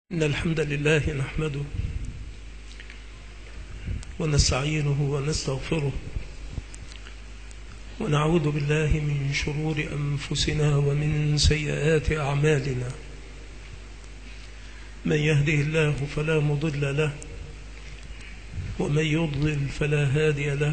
إن الحمد لله نحمده ونستعينه ونستغفره ونعوذ بالله من شرور أنفسنا ومن سيئات أعمالنا. من يهده الله فلا مضل له ومن يضلل فلا هادي له،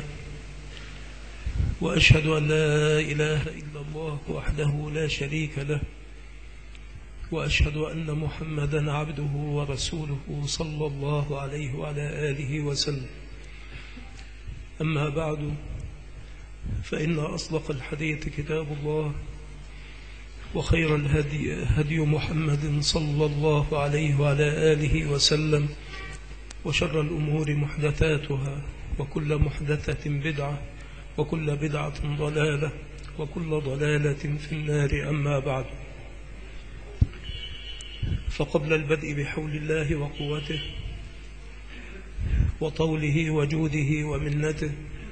وأشهد أن لا إله إلا الله وحده لا شريك له، وأشهد أن محمدا عبده ورسوله صلى الله عليه وعلى آله وسلم. أما بعد، فإن أصدق الحديث كتاب الله، وخير الهدي هدي محمد صلى الله عليه وعلى آله وسلم، وشر الأمور محدثاتها، وكل محدثة بدعة، وكل بدعة ضلالة، وكل ضلالة في النار. أما بعد، فقبل البدء بحول الله وقوته وطوله وجوده ومنته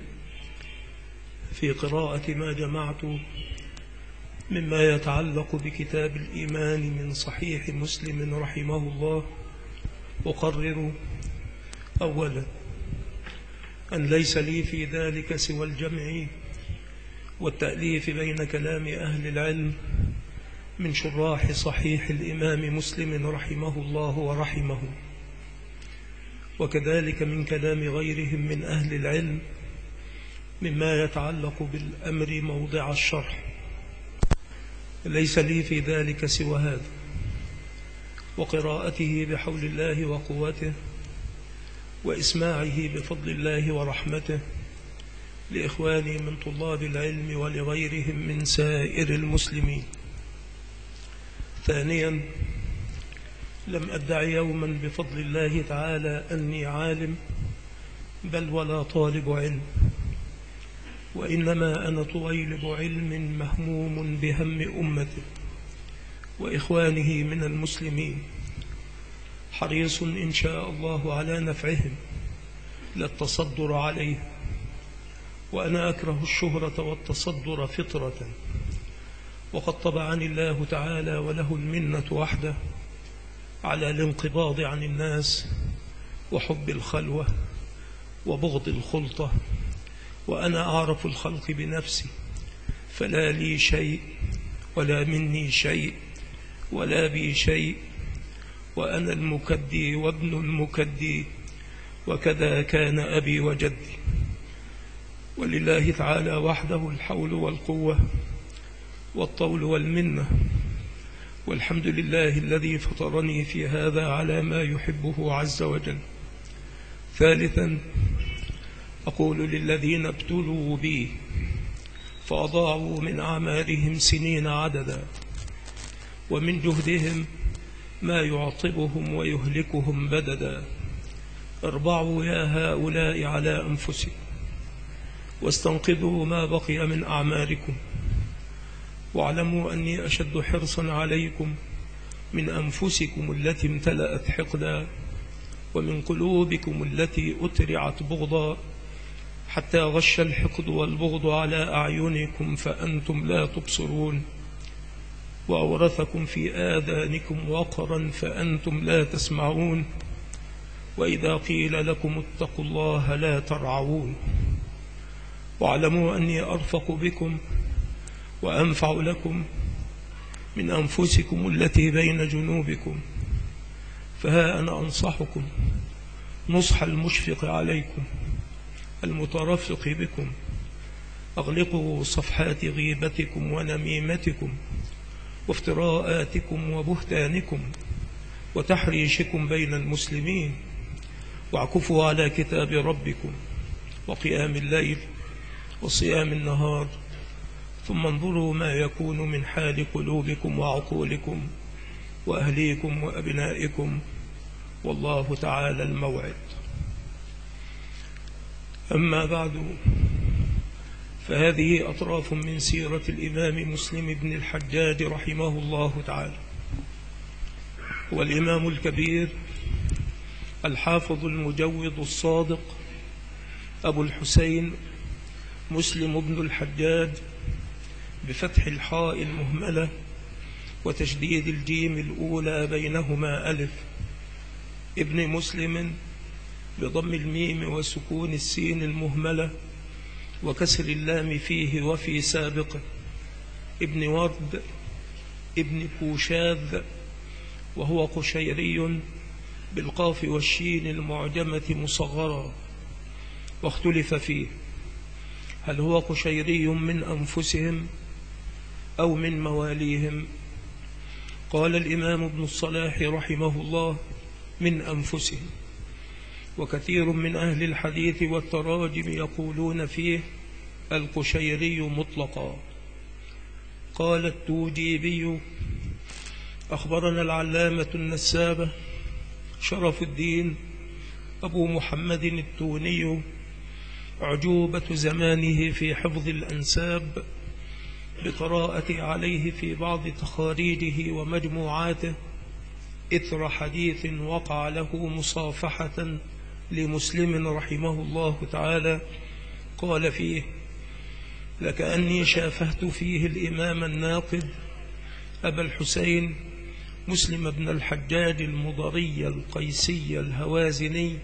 في قراءة ما جمعت مما يتعلق بكتاب الإيمان من صحيح مسلم رحمه الله، أقرر أولا أن ليس لي في ذلك سوى الجمع والتأليف بين كلام أهل العلم من شراح صحيح الإمام مسلم رحمه الله ورحمه، وكذلك من كلام غيرهم من أهل العلم مما يتعلق بالأمر موضع الشرح. ليس لي في ذلك سوى هذا، وقراءته بحول الله وقوته، وإسماعه بفضل الله ورحمته لإخواني من طلاب العلم ولغيرهم من سائر المسلمين. ثانيا، لم أدع يوما بفضل الله تعالى أني عالم، بل ولا طالب علم، وإنما أنا طويلب علم مهموم بهم أمته وإخوانه من المسلمين، حريص إن شاء الله على نفعهم لا التصدر عليه، وأنا أكره الشهرة والتصدر فطرة، وقد طبعني الله تعالى وله المنة وحده على الانقباض عن الناس وحب الخلوة وبغض الخلطة، وأنا أعرف الخلق بنفسي، فلا لي شيء ولا مني شيء ولا بي شيء، وأنا المكدي وابن المكدي، وكذا كان أبي وجدي. ولله تعالى وحده الحول والقوة والطول والمنة، والحمد لله الذي فطرني في هذا على ما يحبه عز وجل. ثالثا، أقول للذين ابتلوا بي فأضاعوا من أعمارهم سنين عددا، ومن جهدهم ما يعطبهم ويهلكهم بددا، اربعوا يا هؤلاء على أنفسكم واستنقذوا ما بقي من أعماركم، واعلموا أني أشد حرصا عليكم من أنفسكم التي امتلأت حقدا، ومن قلوبكم التي أترعت بغضا، حتى غش الحقد والبغض على أعينكم فأنتم لا تبصرون، وأورثكم في آذانكم وقرا فأنتم لا تسمعون، وإذا قيل لكم اتقوا الله لا ترعون. واعلموا أني أرفق بكم وأنفع لكم من أنفسكم التي بين جنوبكم، فها أنا أنصحكم نصح المشفق عليكم المترفق بكم، أغلقوا صفحات غيبتكم ونميمتكم وافتراءاتكم وبهتانكم وتحريشكم بين المسلمين، واعكفوا على كتاب ربكم وقيام الليل وصيام النهار، ثم انظروا ما يكون من حال قلوبكم وعقولكم وأهليكم وأبنائكم، والله تعالى الموعد. أما بعد، فهذه أطراف من سيرة الإمام مسلم بن الحجاج رحمه الله تعالى، والإمام الكبير الحافظ المجود الصادق أبو الحسين مسلم بن الحجاج بفتح الحاء المهملة وتشديد الجيم الأولى بينهما ألف، ابن مسلم بضم الميم وسكون السين المهملة وكسر اللام فيه وفي سابقه، ابن ورد ابن كوشاذ، وهو قشيري بالقاف والشين المعجمة مصغرا، واختلف فيه هل هو قشيري من أنفسهم أو من مواليهم. قال الإمام ابن الصلاح رحمه الله من أنفسهم، وكثير من أهل الحديث والتراجم يقولون فيه القشيري مطلقا. قال التوجيبي أخبرنا العلامة النسابة شرف الدين أبو محمد التوني عجوبة زمانه في حفظ الأنساب بقراءة عليه في بعض تخاريجه ومجموعاته إثر حديث وقع له مصافحة لمسلم رحمه الله تعالى، قال فيه: لكأني شافهت فيه الإمام الناقد أبا الحسين مسلم بن الحجاج المضري القيسي الهوازني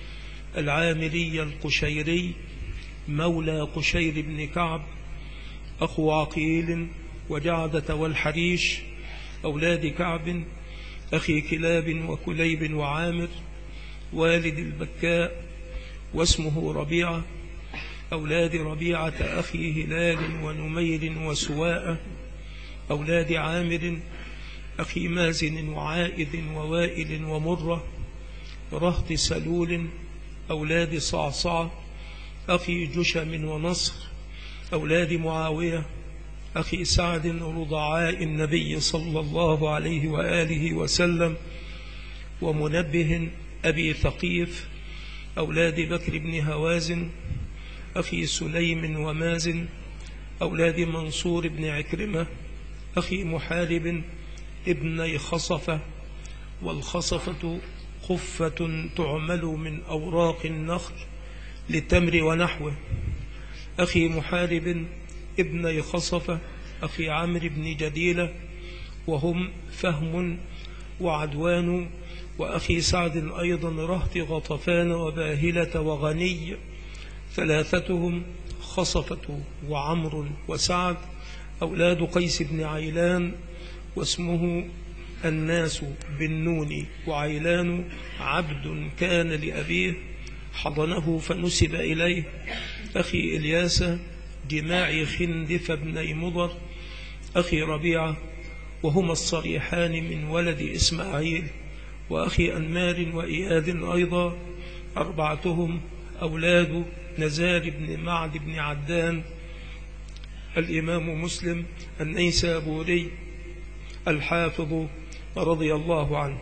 العامري القشيري مولى قشير بن كعب أخو عقيل وجعدة والحريش أولاد كعب أخي كلاب وكليب وعامر والد البكاء، واسمه ربيعة أولاد ربيعة أخي هلال ونمير وسواء أولاد عامر أخي مازن وعائذ ووائل ومرة رهط سلول أولاد صعصع أخي جشم ونصر أولاد معاوية أخي سعد رضعاء النبي صلى الله عليه وآله وسلم ومنبه أبي ثقيف أولاد بكر بن هوازن أخي سليم ومازن أولاد منصور بن عكرمة أخي محارب ابني خصفة، والخصفة خفة تعمل من أوراق النخل للتمر ونحوه، أخي محارب ابني خصفة أخي عمرو بن جديلة وهم فهم وعدوان، وأخي سعد أيضا رهط غطفان وباهلة وغني، ثلاثتهم خصفة وعمر وسعد أولاد قيس بن عيلان، واسمه الناس بالنون، وعيلان عبد كان لأبيه حضنه فنسب إليه، أخي إلياس جماع خندف بن مضر أخي ربيعة، وهما الصريحان من ولد إسماعيل، وأخي أنمار وإياد أيضا، أربعتهم أولاد نزار بن معد بن عدان الإمام مسلم النيسابوري الحافظ رضي الله عنه.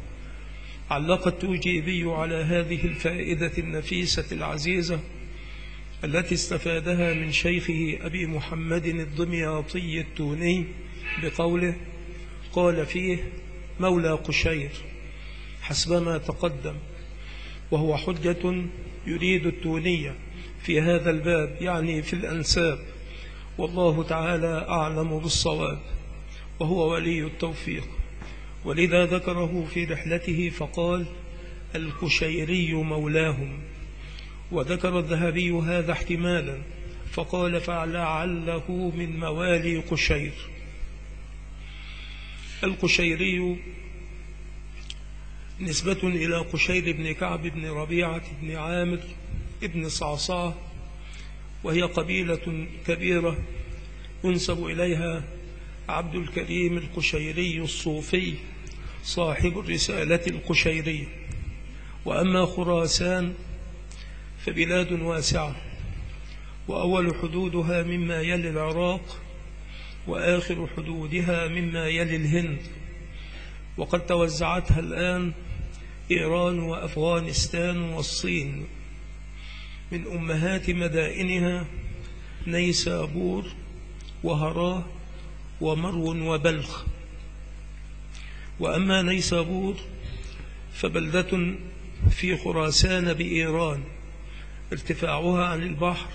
علق التوجيبي على هذه الفائدة النفيسة العزيزة التي استفادها من شيخه أبي محمد الدمياطي التوني بقوله: قال فيه مولى قشير حسبما تقدم، وهو حجة يريد التونية في هذا الباب، يعني في الأنساب، والله تعالى أعلم بالصواب وهو ولي التوفيق. ولذا ذكره في رحلته فقال: القشيري مولاهم. وذكر الذهبي هذا احتمالا فقال: فلعله من موالي قشير. القشيري نسبة إلى قشير بن كعب بن ربيعة بن عامر ابن صعصع، وهي قبيلة كبيرة ينسب إليها عبد الكريم القشيري الصوفي صاحب الرسالة القشيرية. وأما خراسان فبلاد واسعة، وأول حدودها مما يلي العراق، وآخر حدودها مما يلي الهند، وقد توزعتها الآن إيران وأفغانستان والصين. من أمهات مدائنها نيسابور وهراه ومرو وبلخ. وأما نيسابور فبلدة في خراسان بإيران، ارتفاعها عن البحر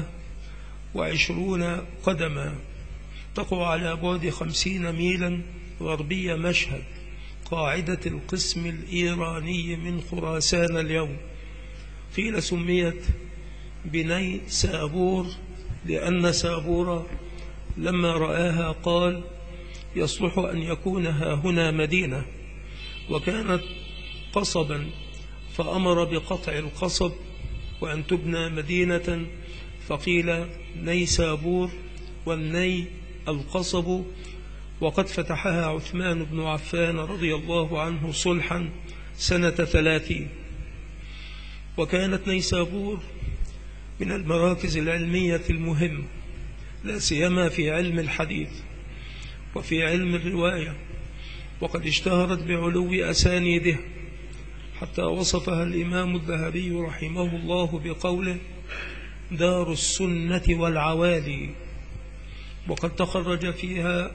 3920 قدما، تقع على بعد 50 ميلا غربية مشهد قاعدة القسم الإيراني من خراسان اليوم. قيل سميت بني سابور لأن سابور لما رآها قال يصلح أن يكون هنا مدينة، وكانت قصبا فأمر بقطع القصب وأن تبنى مدينة، فقيل نيسابور والني القصب. وقد فتحها عثمان بن عفان رضي الله عنه صلحا سنة 30. وكانت نيسابور من المراكز العلمية المهمة، لا سيما في علم الحديث وفي علم الرواية، وقد اشتهرت بعلو أسانيدها حتى وصفها الإمام الذهبي رحمه الله بقوله دار السنة والعوالي. وقد تخرج فيها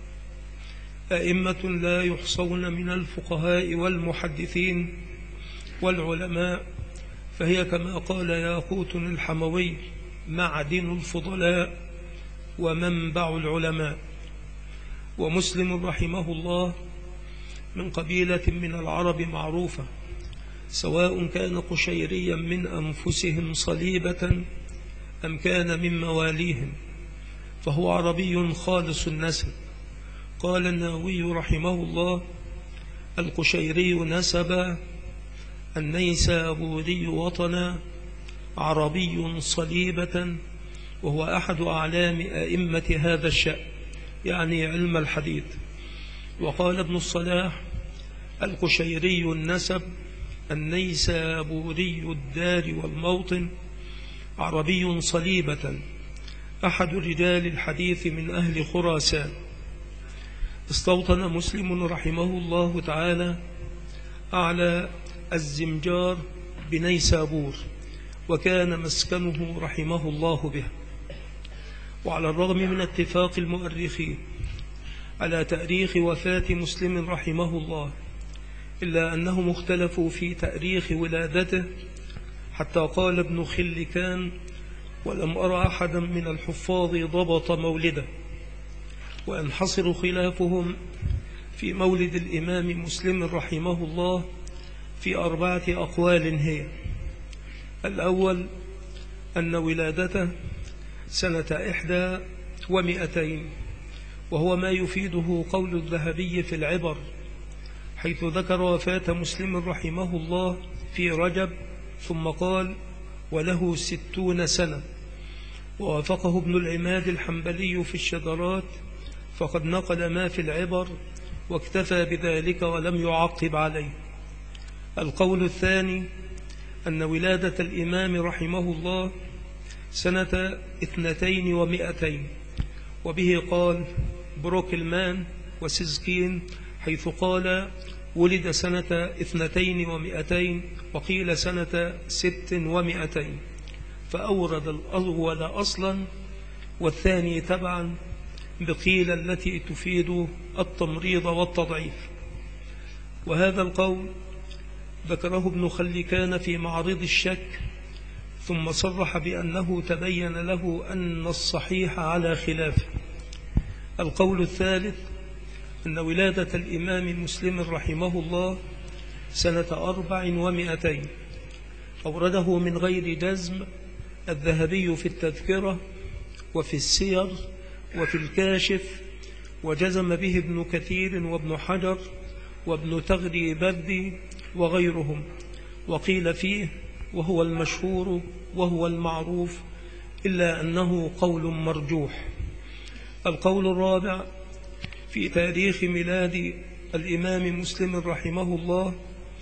أئمة لا يحصون من الفقهاء والمحدثين والعلماء، فهي كما قال ياقوت الحموي معدن الفضلاء ومنبع العلماء. ومسلم رحمه الله من قبيلة من العرب معروفة، سواء كان قشيريا من أنفسهم صليبة أم كان من مواليهم، فهو عربي خالص النسب. قال النووي رحمه الله القشيري نسبا، النيسابوري وطنا، عربي صليبة، وهو أحد أعلام أئمة هذا الشأن يعني علم الحديث. وقال ابن الصلاح القشيري النسب، النيسابوري الدار والموطن، عربي صليبة، أحد رجال الحديث من أهل خراسان. استوطن مسلم رحمه الله تعالى أعلى الزمجار بنيسابور، وكان مسكنه رحمه الله به. وعلى الرغم من اتفاق المؤرخين على تاريخ وفاة مسلم رحمه الله، إلا أنهم اختلفوا في تاريخ ولادته، حتى قال ابن خلكان ولم أرى أحدا من الحفاظ ضبط مولده. وينحصر خلافهم في مولد الإمام مسلم رحمه الله في 4 أقوال هي: الأول أن ولادته سنة 21، وهو ما يفيده قول الذهبي في العبر، حيث ذكر وفاة مسلم رحمه الله في رجب، ثم قال وله 60 سنة. ووافقه ابن العماد الحنبلي في الشذرات، فقد نقل ما في العبر واكتفى بذلك ولم يعقب عليه. القول الثاني أن ولادة الإمام رحمه الله سنة 200، وبه قال بروكلمان وسيزكين، حيث قال ولد سنة 200 وقيل سنة 600، فأورد الأول أصلا والثاني تبعا بقيل التي تفيد التمريض والتضعيف. وهذا القول ذكره ابن خلكان في معرض الشك، ثم صرح بأنه تبين له أن الصحيح على خلافه. القول الثالث أن ولادة الإمام مسلم رحمه الله سنة 400، أورده من غير جزم الذهبي في التذكرة وفي السير وفي الكاشف، وجزم به ابن كثير وابن حجر وابن تغري بردي وغيرهم. وقيل فيه وهو المشهور وهو المعروف، إلا أنه قول مرجوح. القول الرابع في تاريخ ميلاد الإمام مسلم رحمه الله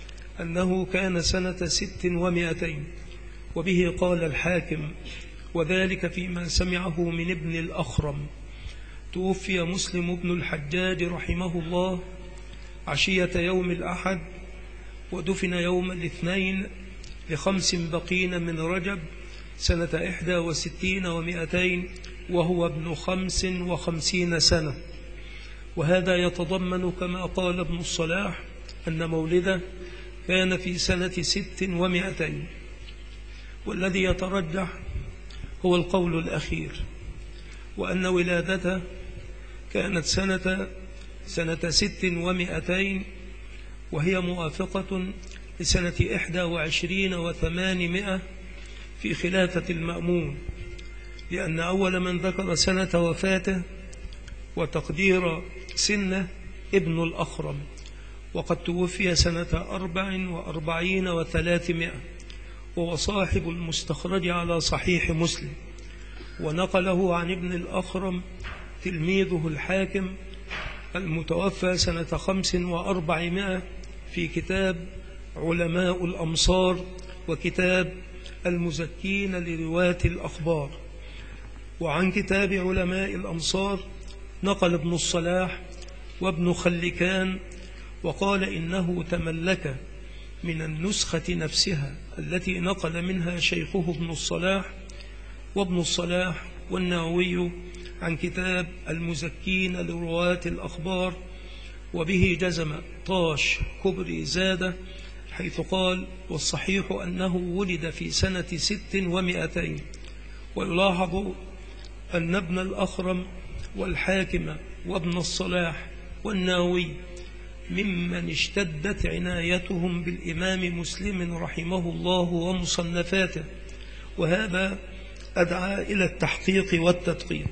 أنه كان سنة 600، وبه قال الحاكم، وذلك فيما سمعه من ابن الأخرم. توفي مسلم بن الحجاج رحمه الله عشية يوم الأحد، ودفن يوم الاثنين ل5 بقين من رجب سنة 61 و200، وهو ابن 55 سنة. وهذا يتضمن كما قال ابن الصلاح أن مولده كان في سنة 600، والذي يترجح هو القول الأخير، وأن ولادته كانت سنة سنة 600، وهي موافقة لسنة 21 و800 في خلافة المأمون، لأن أول من ذكر سنة وفاته وتقدير سنه ابن الأخرم، وقد توفي سنة 44 و300، وهو صاحب المستخرج على صحيح مسلم، ونقله عن ابن الأخرم تلميذه الحاكم المتوفى سنة 45 في كتاب علماء الأمصار وكتاب المزكين لرواة الأخبار. وعن كتاب علماء الأمصار نقل ابن الصلاح وابن خلكان وقال إنه تملك من النسخة نفسها التي نقل منها شيخه ابن الصلاح، وابن الصلاح والنووي عن كتاب المزكين لرواة الأخبار. وبه جزم طاش كبري زادة حيث قال: والصحيح أنه ولد في سنة 600. ويلاحظ أن ابن الأخرم والحاكم وابن الصلاح والنووي ممن اشتدت عنايتهم بالإمام مسلم رحمه الله ومصنفاته، وهذا أدعى إلى التحقيق والتدقيق.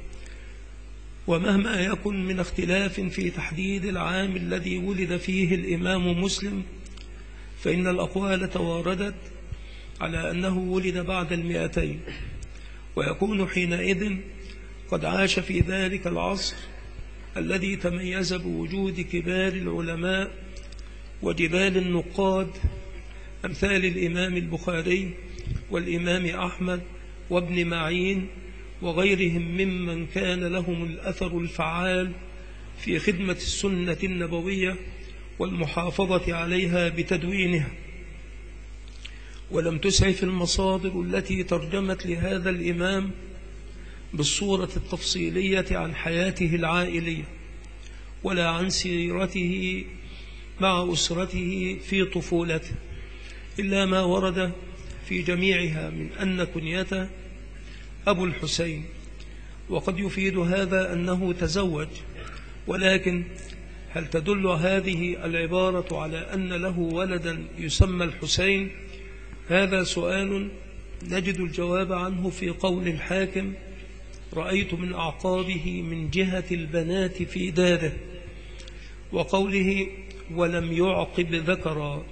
ومهما يكن من اختلاف في تحديد العام الذي ولد فيه الإمام مسلم، فإن الأقوال تواردت على أنه ولد بعد 200، ويكون حينئذ قد عاش في ذلك العصر الذي تميز بوجود كبار العلماء وجبال النقاد أمثال الإمام البخاري والإمام أحمد وابن معين وغيرهم ممن كان لهم الأثر الفعال في خدمة السنة النبوية والمحافظة عليها بتدوينها. ولم تسعف المصادر التي ترجمت لهذا الإمام بالصورة التفصيلية عن حياته العائلية ولا عن سيرته مع أسرته في طفولته، إلا ما ورد في جميعها من أن كنيته أبو الحسين. وقد يفيد هذا أنه تزوج، ولكن هل تدل هذه العبارة على أن له ولدا يسمى الحسين؟ هذا سؤال نجد الجواب عنه في قول الحاكم: رأيت من أعقابه من جهة البنات في داره، وقوله ولم يعقب ذكرا.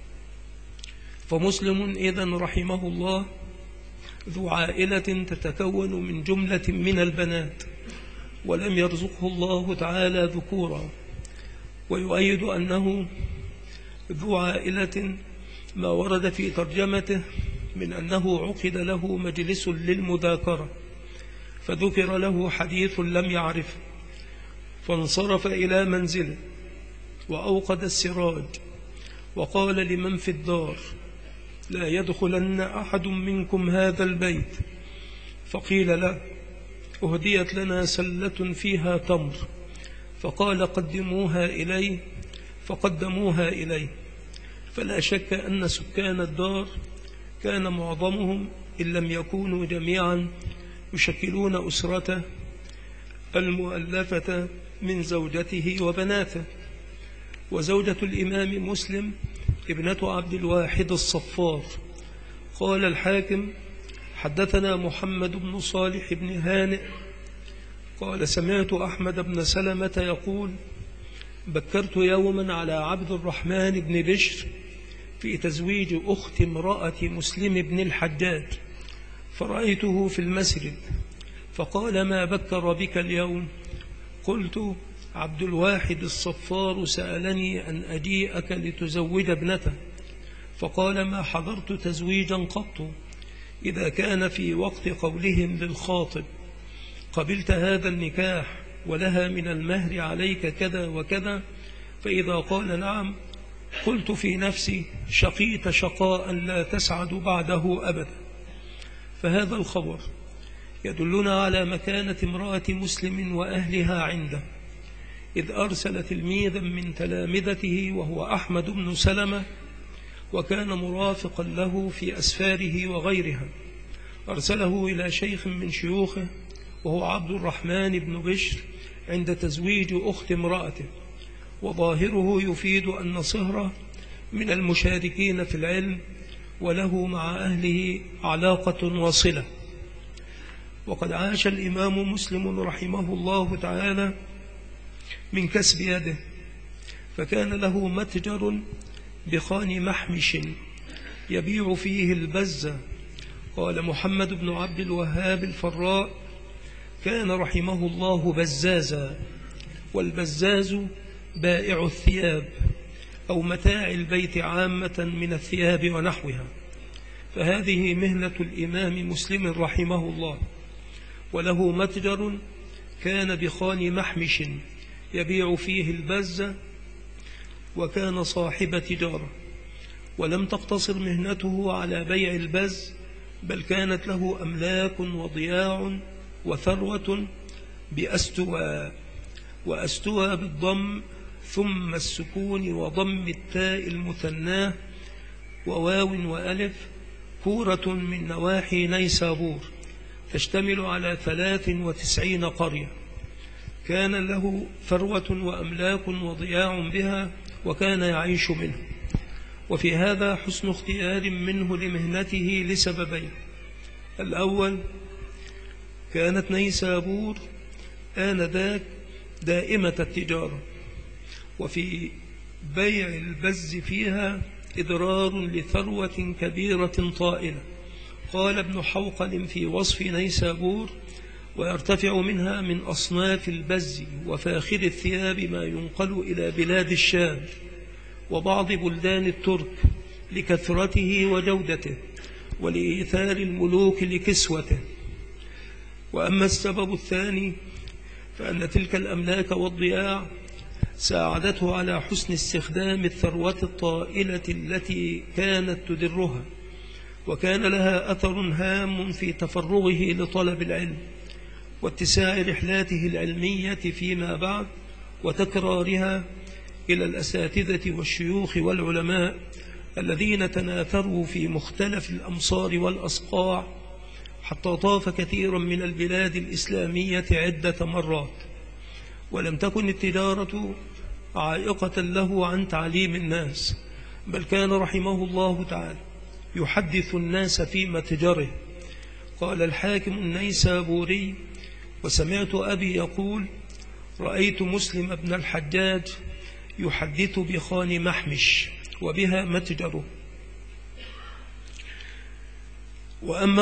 فمسلم إذن رحمه الله ذو عائلة تتكون من جملة من البنات، ولم يرزقه الله تعالى ذكورا. ويؤيد أنه ذو عائلة ما ورد في ترجمته من أنه عقد له مجلس للمذاكرة فذكر له حديث لم يعرفه، فانصرف إلى منزله وأوقد السراج وقال لمن في الدار: لا يدخلن أحد منكم هذا البيت. فقيل له: أهديت لنا سلة فيها تمر. فقال: قدموها إليه. فقدموها إليه. فلا شك أن سكان الدار كان معظمهم إن لم يكونوا جميعا يشكلون أسرته المؤلفة من زوجته وبناته. وزوجة الإمام مسلم ابنة عبد الواحد الصفار. قال الحاكم: حدثنا محمد بن صالح بن هانئ قال: سمعت أحمد بن سلمة يقول: بكرت يوما على عبد الرحمن بن بشر في تزويج أخت امرأة مسلم بن الحجاج، فرأيته في المسجد فقال: ما بكر بك اليوم؟ قلت: عبد الواحد الصفار سألني أن أجيئك لتزوج ابنته. فقال: ما حضرت تزويجا قط إذا كان في وقت قولهم للخاطب: قبلت هذا النكاح ولها من المهر عليك كذا وكذا، فإذا قال نعم قلت في نفسي: شقيت شقاء لا تسعد بعده أبدا. فهذا الخبر يدلنا على مكانة امرأة مسلم وأهلها عنده، إذ أرسل تلميذا من تلامذته وهو أحمد بن سلمة، وكان مرافقا له في أسفاره وغيرها، أرسله إلى شيخ من شيوخه وهو عبد الرحمن بن بشر عند تزويج أخت امرأته، وظاهره يفيد أن صهره من المشاركين في العلم وله مع أهله علاقة وصلة. وقد عاش الإمام مسلم رحمه الله تعالى من كسب يده، فكان له متجر بخان محمش يبيع فيه البز. قال محمد بن عبد الوهاب الفراء: كان رحمه الله بزازا، والبزاز بائع الثياب أو متاع البيت عامة من الثياب ونحوها. فهذه مهنة الإمام مسلم رحمه الله، وله متجر كان بخان محمش يبيع فيه البز، وكان صاحب تجارة. ولم تقتصر مهنته على بيع البز، بل كانت له أملاك وضياع وثروة بأستوى، وأستوى بالضم ثم السكون وضم التاء المثناه وواو وألف، كورة من نواحي نيسابور تشتمل على 93 قرية. كان له ثروة وأملاك وضياع بها، وكان يعيش منه. وفي هذا حسن اختيار منه لمهنته لسببين: الأول، كانت نيسابور آنذاك دائمة التجارة، وفي بيع البز فيها إضرار لثروة كبيرة طائلة. قال ابن حوقل في وصف نيسابور: ويرتفع منها من أصناف البز وفاخر الثياب ما ينقل إلى بلاد الشام وبعض بلدان الترك لكثرته وجودته، ولإيثار الملوك لكسوته. وأما السبب الثاني، فأن تلك الأملاك والضياع ساعدته على حسن استخدام الثروة الطائلة التي كانت تدرها، وكان لها أثر هام في تفرغه لطلب العلم واتساع رحلاته العلمية فيما بعد، وتكرارها إلى الأساتذة والشيوخ والعلماء الذين تناثروا في مختلف الأمصار والأصقاع، حتى طاف كثيرا من البلاد الإسلامية عدة مرات. ولم تكن التجارة عائقة له عن تعليم الناس، بل كان رحمه الله تعالى يحدث الناس في متجره. قال الحاكم النيسابوري: وسمعت أبي يقول: رأيت مسلم بن الحجاج يحدث بخان محمش وبها متجره. وأما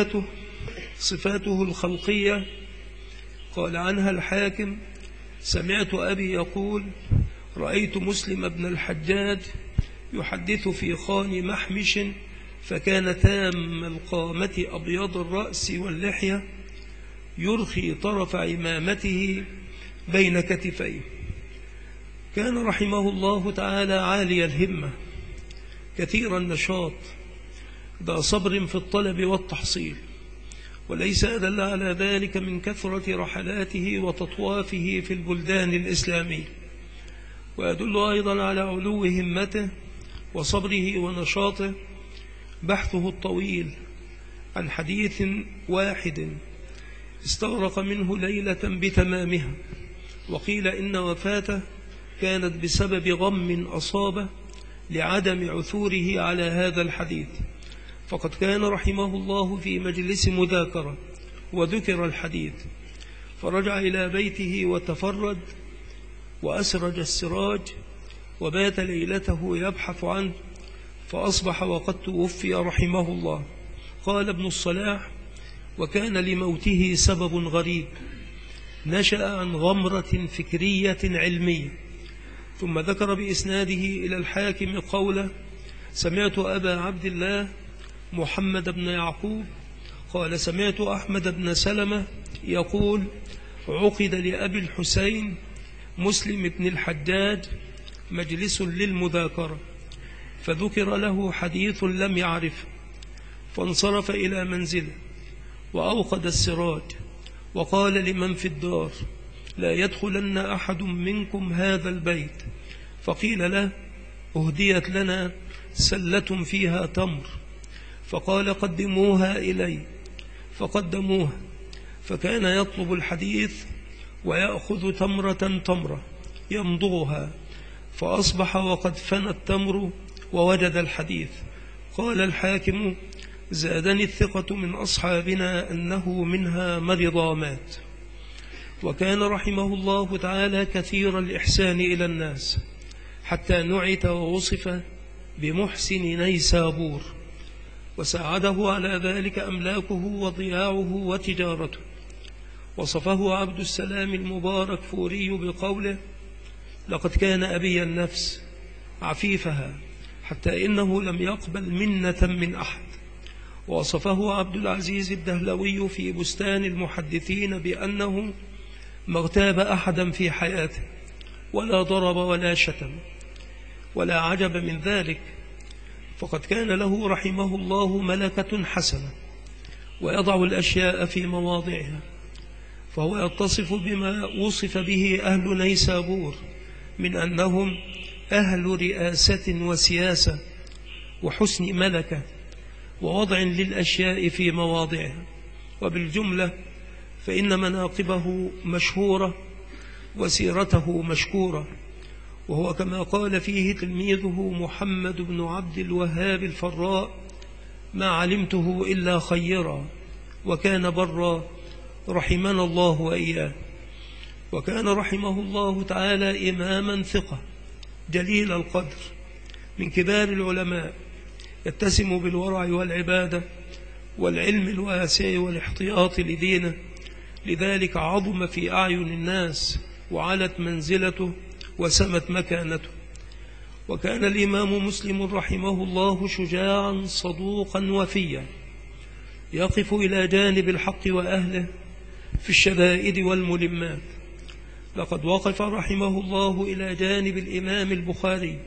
صفاته الخلقية، قال عنها الحاكم: سمعت أبي يقول: رأيت مسلم بن الحجاج يحدث في خان محمش، فكان تام القامة أبيض الرأس واللحية، يرخي طرف عمامته بين كتفيه. كان رحمه الله تعالى عالي الهمة كثير النشاط، ذا صبر في الطلب والتحصيل، وليس أدل على ذلك من كثرة رحلاته وتطوافه في البلدان الإسلامية. ويدل أيضا على علو همته وصبره ونشاطه بحثه الطويل عن حديث واحد استغرق منه ليلة بتمامها، وقيل إن وفاته كانت بسبب غم أصابه لعدم عثوره على هذا الحديث. فقد كان رحمه الله في مجلس مذاكرة وذكر الحديث، فرجع إلى بيته وتفرد وأسرج السراج، وبات ليلته يبحث عنه، فأصبح وقد توفي رحمه الله. قال ابن الصلاح: وكان لموته سبب غريب، نشأ عن غمرة فكرية علمية. ثم ذكر بإسناده إلى الحاكم قوله: سمعت أبا عبد الله محمد بن يعقوب قال: سمعت أحمد بن سلمة يقول: عقد لأبي الحسين مسلم بن الحجاج مجلس للمذاكرة، فذكر له حديث لم يعرفه، فانصرف إلى منزله وأوقد السراج، وقال لمن في الدار: لا يدخلن أحد منكم هذا البيت. فقيل له: أهديت لنا سلة فيها تمر. فقال: قدموها إلي، فقدموها، فكان يطلب الحديث ويأخذ تمرة تمرة يمضغها، فأصبح وقد فنى التمر ووجد الحديث. قال الحاكم: زادني الثقة من أصحابنا أنه منها مرض مات. وكان رحمه الله تعالى كثير الإحسان إلى الناس، حتى نعت ووصف بمحسن نيسابور، وساعده على ذلك أملاكه وضياعه وتجارته. وصفه عبد السلام المبارك فوري بقوله: لقد كان أبي النفس عفيفها حتى إنه لم يقبل منة من أحد. وصفه عبد العزيز الدهلوي في بستان المحدثين بأنه ما اغتاب أحدا في حياته، ولا ضرب ولا شتم. ولا عجب من ذلك، فقد كان له رحمه الله ملكة حسنة، ويضع الأشياء في مواضعها، فهو يتصف بما وصف به أهل نيسابور من أنهم أهل رئاسة وسياسة وحسن ملكة ووضع للأشياء في مواضعها. وبالجملة فإن مناقبه مشهورة وسيرته مشكورة، وهو كما قال فيه تلميذه محمد بن عبد الوهاب الفراء: ما علمته إلا خيرا، وكان برا، رحمنا الله وإياه. وكان رحمه الله تعالى إماما ثقة جليل القدر من كبار العلماء، يتسم بالورع والعبادة والعلم الواسع والاحتياط لدينه، لذلك عظم في أعين الناس وعلت منزلته وسمت مكانته. وكان الإمام مسلم رحمه الله شجاعا صدوقا وفيا، يقف إلى جانب الحق وأهله في الشدائد والملمات. لقد وقف رحمه الله إلى جانب الإمام البخاري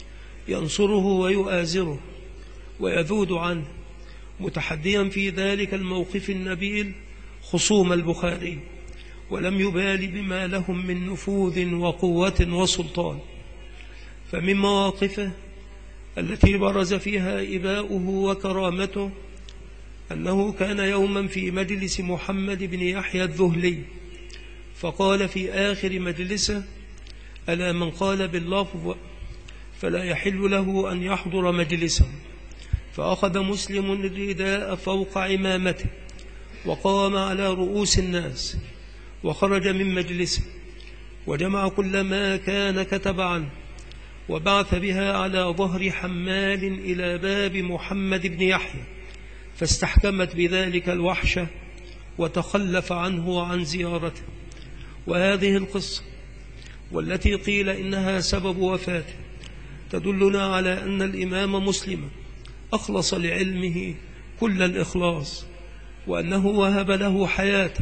ينصره ويؤازره ويذود عنه، متحديا في ذلك الموقف النبيل خصوم البخاري، ولم يبال بما لهم من نفوذ وقوة وسلطان. فمن مواقفه التي برز فيها إباؤه وكرامته أنه كان يوما في مجلس محمد بن يحيى الذهلي، فقال في آخر مجلسه: ألا من قال باللفظ فلا يحل له أن يحضر مجلسه. فأخذ مسلم الرداء فوق عمامته وقام على رؤوس الناس، وخرج من مجلسه وجمع كل ما كان كتب عنه، وبعث بها على ظهر حمال إلى باب محمد بن يحيى، فاستحكمت بذلك الوحشة وتخلف عنه وعن زيارته. وهذه القصة والتي قيل إنها سبب وفاته تدلنا على أن الإمام مسلم أخلص لعلمه كل الإخلاص، وأنه وهب له حياته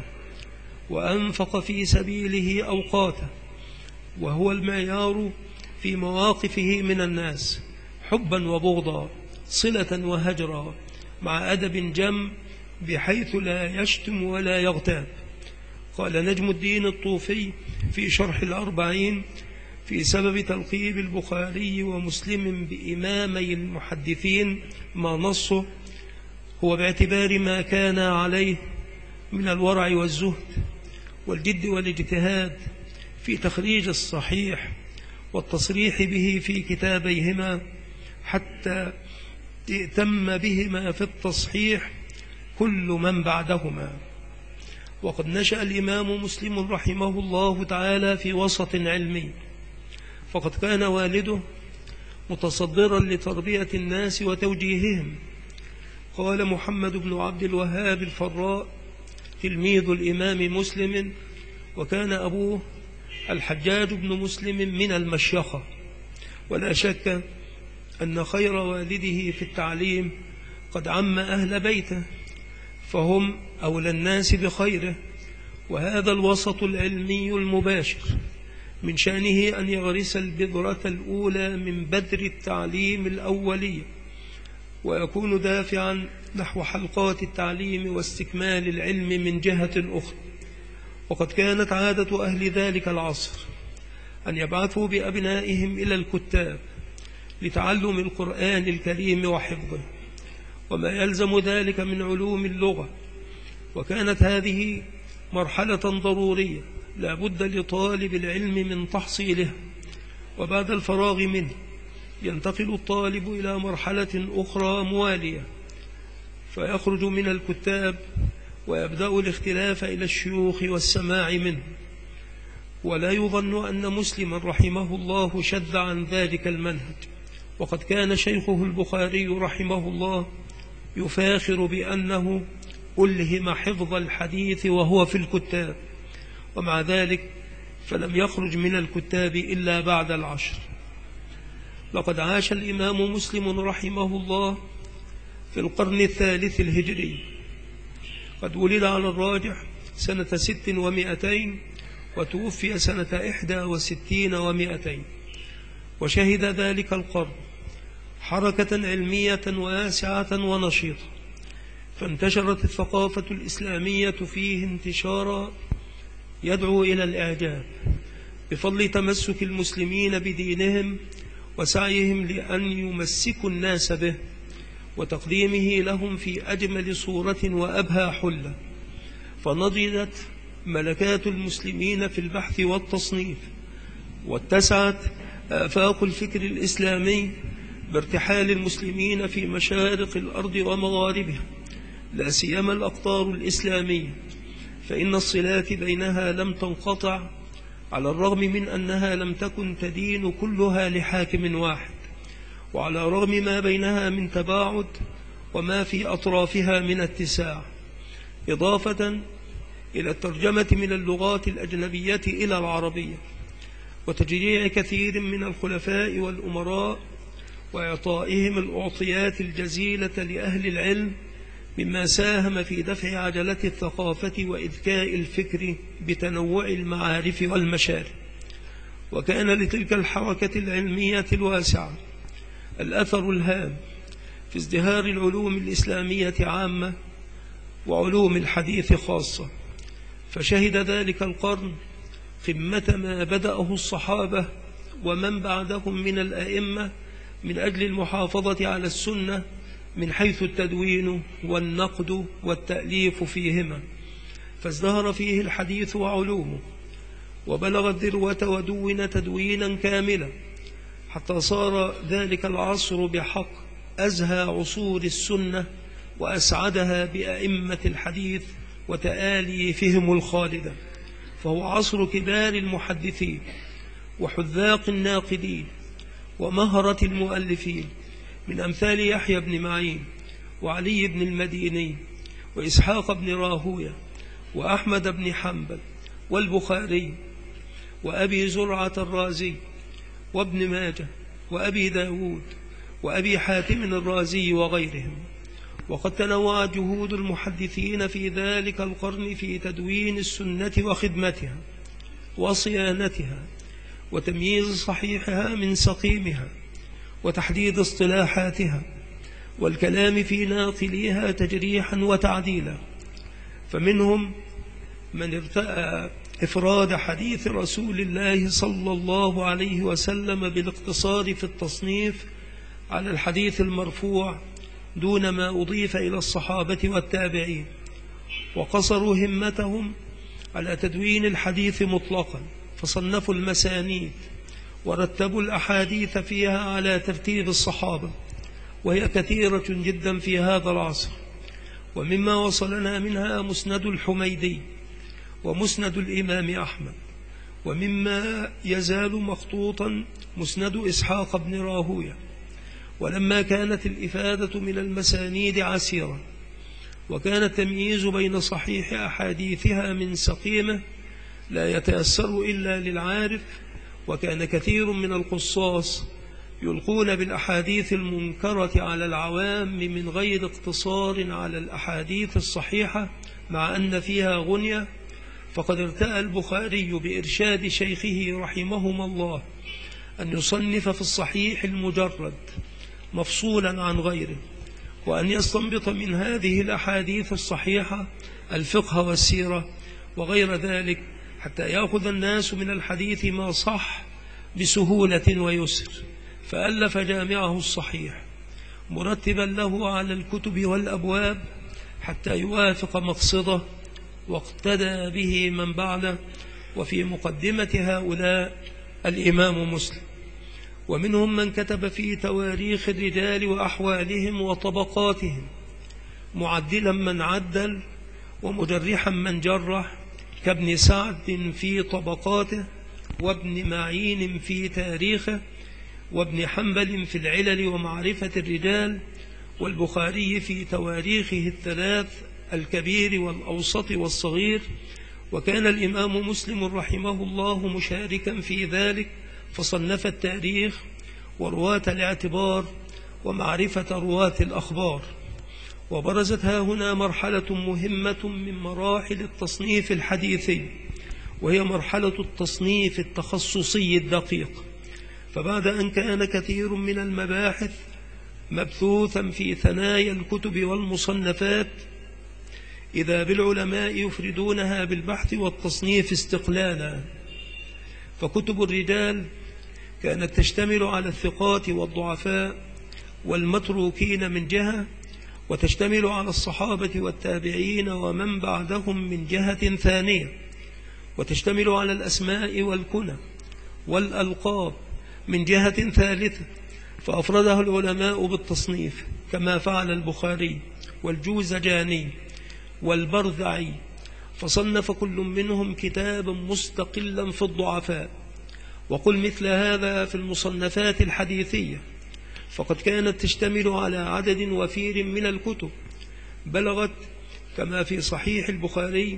وأنفق في سبيله أوقاته، وهو المعيار في مواقفه من الناس، حبا وبغضا، صلة وهجرا، مع أدب جم بحيث لا يشتم ولا يغتاب. قال نجم الدين الطوفي في شرح الأربعين في سبب تلقيب البخاري ومسلم بإمامي المحدثين ما نصه هو باعتبار ما كان عليه من الورع والزهد والجد والاجتهاد في تخريج الصحيح والتصريح به في كتابيهما، حتى ائتم بهما في التصحيح كل من بعدهما. وقد نشأ الإمام مسلم رحمه الله تعالى في وسط علمي، فقد كان والده متصدرا لتربية الناس وتوجيههم. قال محمد بن عبد الوهاب الفراء تلميذ الإمام مسلم، وكان أبوه الحجاج بن مسلم من المشيخة، ولا شك أن خير والده في التعليم قد عم أهل بيته، فهم أولى الناس بخيره. وهذا الوسط العلمي المباشر من شأنه أن يغرس البذرة الأولى من بذر التعليم الأولية، ويكون دافعا نحو حلقات التعليم واستكمال العلم من جهة أخرى. وقد كانت عادة أهل ذلك العصر أن يبعثوا بأبنائهم إلى الكتاب لتعلم القرآن الكريم وحفظه وما يلزم ذلك من علوم اللغة، وكانت هذه مرحلة ضرورية لا بد لطالب العلم من تحصيله، وبعد الفراغ منه ينتقل الطالب إلى مرحلة أخرى موالية، فيخرج من الكتاب ويبدأ الاختلاف إلى الشيوخ والسماع منه. ولا يظن أن مسلما رحمه الله شذ عن ذلك المنهج، وقد كان شيخه البخاري رحمه الله يفاخر بأنه ألهم حفظ الحديث وهو في الكتاب، ومع ذلك فلم يخرج من الكتاب إلا بعد 10. لقد عاش الإمام مسلم رحمه الله في القرن الثالث الهجري، قد ولد على الراجح سنة 600 وتوفي سنة 61 و200، وشهد ذلك القرن حركة علمية واسعة ونشيطة، فانتشرت الثقافة الإسلامية فيه انتشارا يدعو إلى الإعجاب بفضل تمسك المسلمين بدينهم وسعيهم لأن يمسكوا الناس به وتقديمه لهم في أجمل صورة وأبهى حلة. فنضجت ملكات المسلمين في البحث والتصنيف، واتسعت آفاق الفكر الإسلامي بارتحال المسلمين في مشارق الأرض ومغاربها، لا سيما الأقطار الإسلامية، فإن الصلات بينها لم تنقطع على الرغم من أنها لم تكن تدين كلها لحاكم واحد، وعلى الرغم ما بينها من تباعد وما في أطرافها من اتساع، إضافة إلى الترجمة من اللغات الأجنبية إلى العربية، وتجريع كثير من الخلفاء والأمراء وإعطائهم الأعطيات الجزيلة لأهل العلم، مما ساهم في دفع عجلة الثقافة وإذكاء الفكر بتنوع المعارف والمشارب. وكان لتلك الحركة العلمية الواسعة الأثر الهام في ازدهار العلوم الإسلامية عامة وعلوم الحديث خاصة، فشهد ذلك القرن قمة ما بدأه الصحابة ومن بعدهم من الأئمة من أجل المحافظة على السنة من حيث التدوين والنقد والتأليف فيهما، فازدهر فيه الحديث وعلومه، وبلغ الذروة ودون تدوينا كاملا، حتى صار ذلك العصر بحق أزهى عصور السنة وأسعدها بأئمة الحديث وتآليفهم الخالدة. فهو عصر كبار المحدثين وحذاق الناقدين ومهرة المؤلفين، من أمثال يحيى بن معين وعلي بن المديني وإسحاق بن راهوية وأحمد بن حنبل والبخاري وأبي زرعة الرازي وابن ماجه وأبي داود وأبي حاتم الرازي وغيرهم. وقد تنوعت جهود المحدثين في ذلك القرن في تدوين السنة وخدمتها وصيانتها وتمييز صحيحها من سقيمها وتحديد اصطلاحاتها والكلام في ناقليها تجريحا وتعديلا. فمنهم من ارتأى إفراد حديث رسول الله صلى الله عليه وسلم بالاقتصار في التصنيف على الحديث المرفوع دون ما أضيف إلى الصحابة والتابعين، وقصروا همتهم على تدوين الحديث مطلقا، فصنفوا المسانيد ورتبوا الأحاديث فيها على ترتيب الصحابة، وهي كثيرة جدا في هذا العصر. ومما وصلنا منها مسند الحميدي ومسند الإمام أحمد، ومما يزال مخطوطا مسند إسحاق بن راهوية. ولما كانت الإفادة من المسانيد عسيرة، وكان التمييز بين صحيح أحاديثها من سقيمة لا يتيسر إلا للعارف، وكان كثير من القصاص يلقون بالأحاديث المنكرة على العوام من غير اقتصار على الأحاديث الصحيحة مع أن فيها غنية، فقد ارتأى البخاري بإرشاد شيخه رحمهما الله أن يصنف في الصحيح المجرد مفصولا عن غيره، وأن يستنبط من هذه الأحاديث الصحيحة الفقه والسيرة وغير ذلك، حتى يأخذ الناس من الحديث ما صح بسهولة ويسر. فألف جامعه الصحيح مرتبا له على الكتب والأبواب حتى يوافق مقصده، واقتدى به من بعده وفي مقدمة هؤلاء الإمام مسلم. ومنهم من كتب في تواريخ الرجال وأحوالهم وطبقاتهم، معدلا من عدل ومجرحا من جرح، كابن سعد في طبقاته، وابن معين في تاريخه، وابن حنبل في العلل ومعرفة الرجال، والبخاري في تواريخه الثلاث الكبير والأوسط والصغير. وكان الإمام مسلم رحمه الله مشاركا في ذلك، فصنف التاريخ ورواة الاعتبار ومعرفة رواة الأخبار. وبرزت ها هنا مرحلة مهمة من مراحل التصنيف الحديثي، وهي مرحلة التصنيف التخصصي الدقيق. فبعد أن كان كثير من المباحث مبثوثا في ثنايا الكتب والمصنفات، إذا بالعلماء يفردونها بالبحث والتصنيف استقلالا. فكتب الرجال كانت تشتمل على الثقات والضعفاء والمتروكين من جهة، وتشتمل على الصحابة والتابعين ومن بعدهم من جهة ثانية، وتشتمل على الأسماء والكنى والألقاب من جهة ثالثة، فأفردها العلماء بالتصنيف كما فعل البخاري والجوزجاني والبرذعي، فصنف كل منهم كتابا مستقلا في الضعفاء. وقل مثل هذا في المصنفات الحديثية، فقد كانت تشتمل على عدد وفير من الكتب، بلغت كما في صحيح البخاري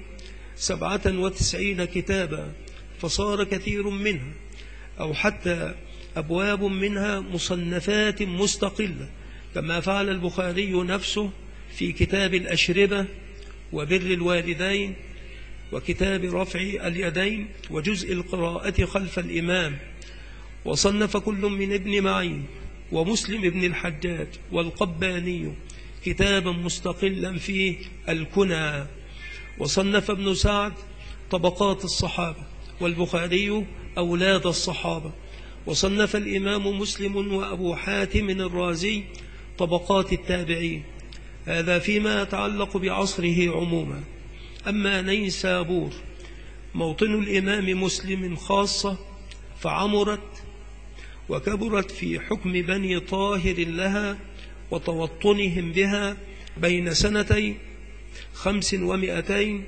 97 كتابا، فصار كثير منها أو حتى أبواب منها مصنفات مستقلة، كما فعل البخاري نفسه في كتاب الأشربة وبر الوالدين وكتاب رفع اليدين وجزء القراءة خلف الإمام. وصنف كل من ابن معين ومسلم بن الحجاج والقباني كتابا مستقلا فيه الكنى. وصنف ابن سعد طبقات الصحابة، والبخاري أولاد الصحابة. وصنف الإمام مسلم وأبو حاتم الرازي طبقات التابعين. هذا فيما يتعلق بعصره عموما. أما نيسابور موطن الإمام مسلم خاصة، فعمرت وكبرت في حكم بني طاهر لها وتوطنهم بها بين سنتي 500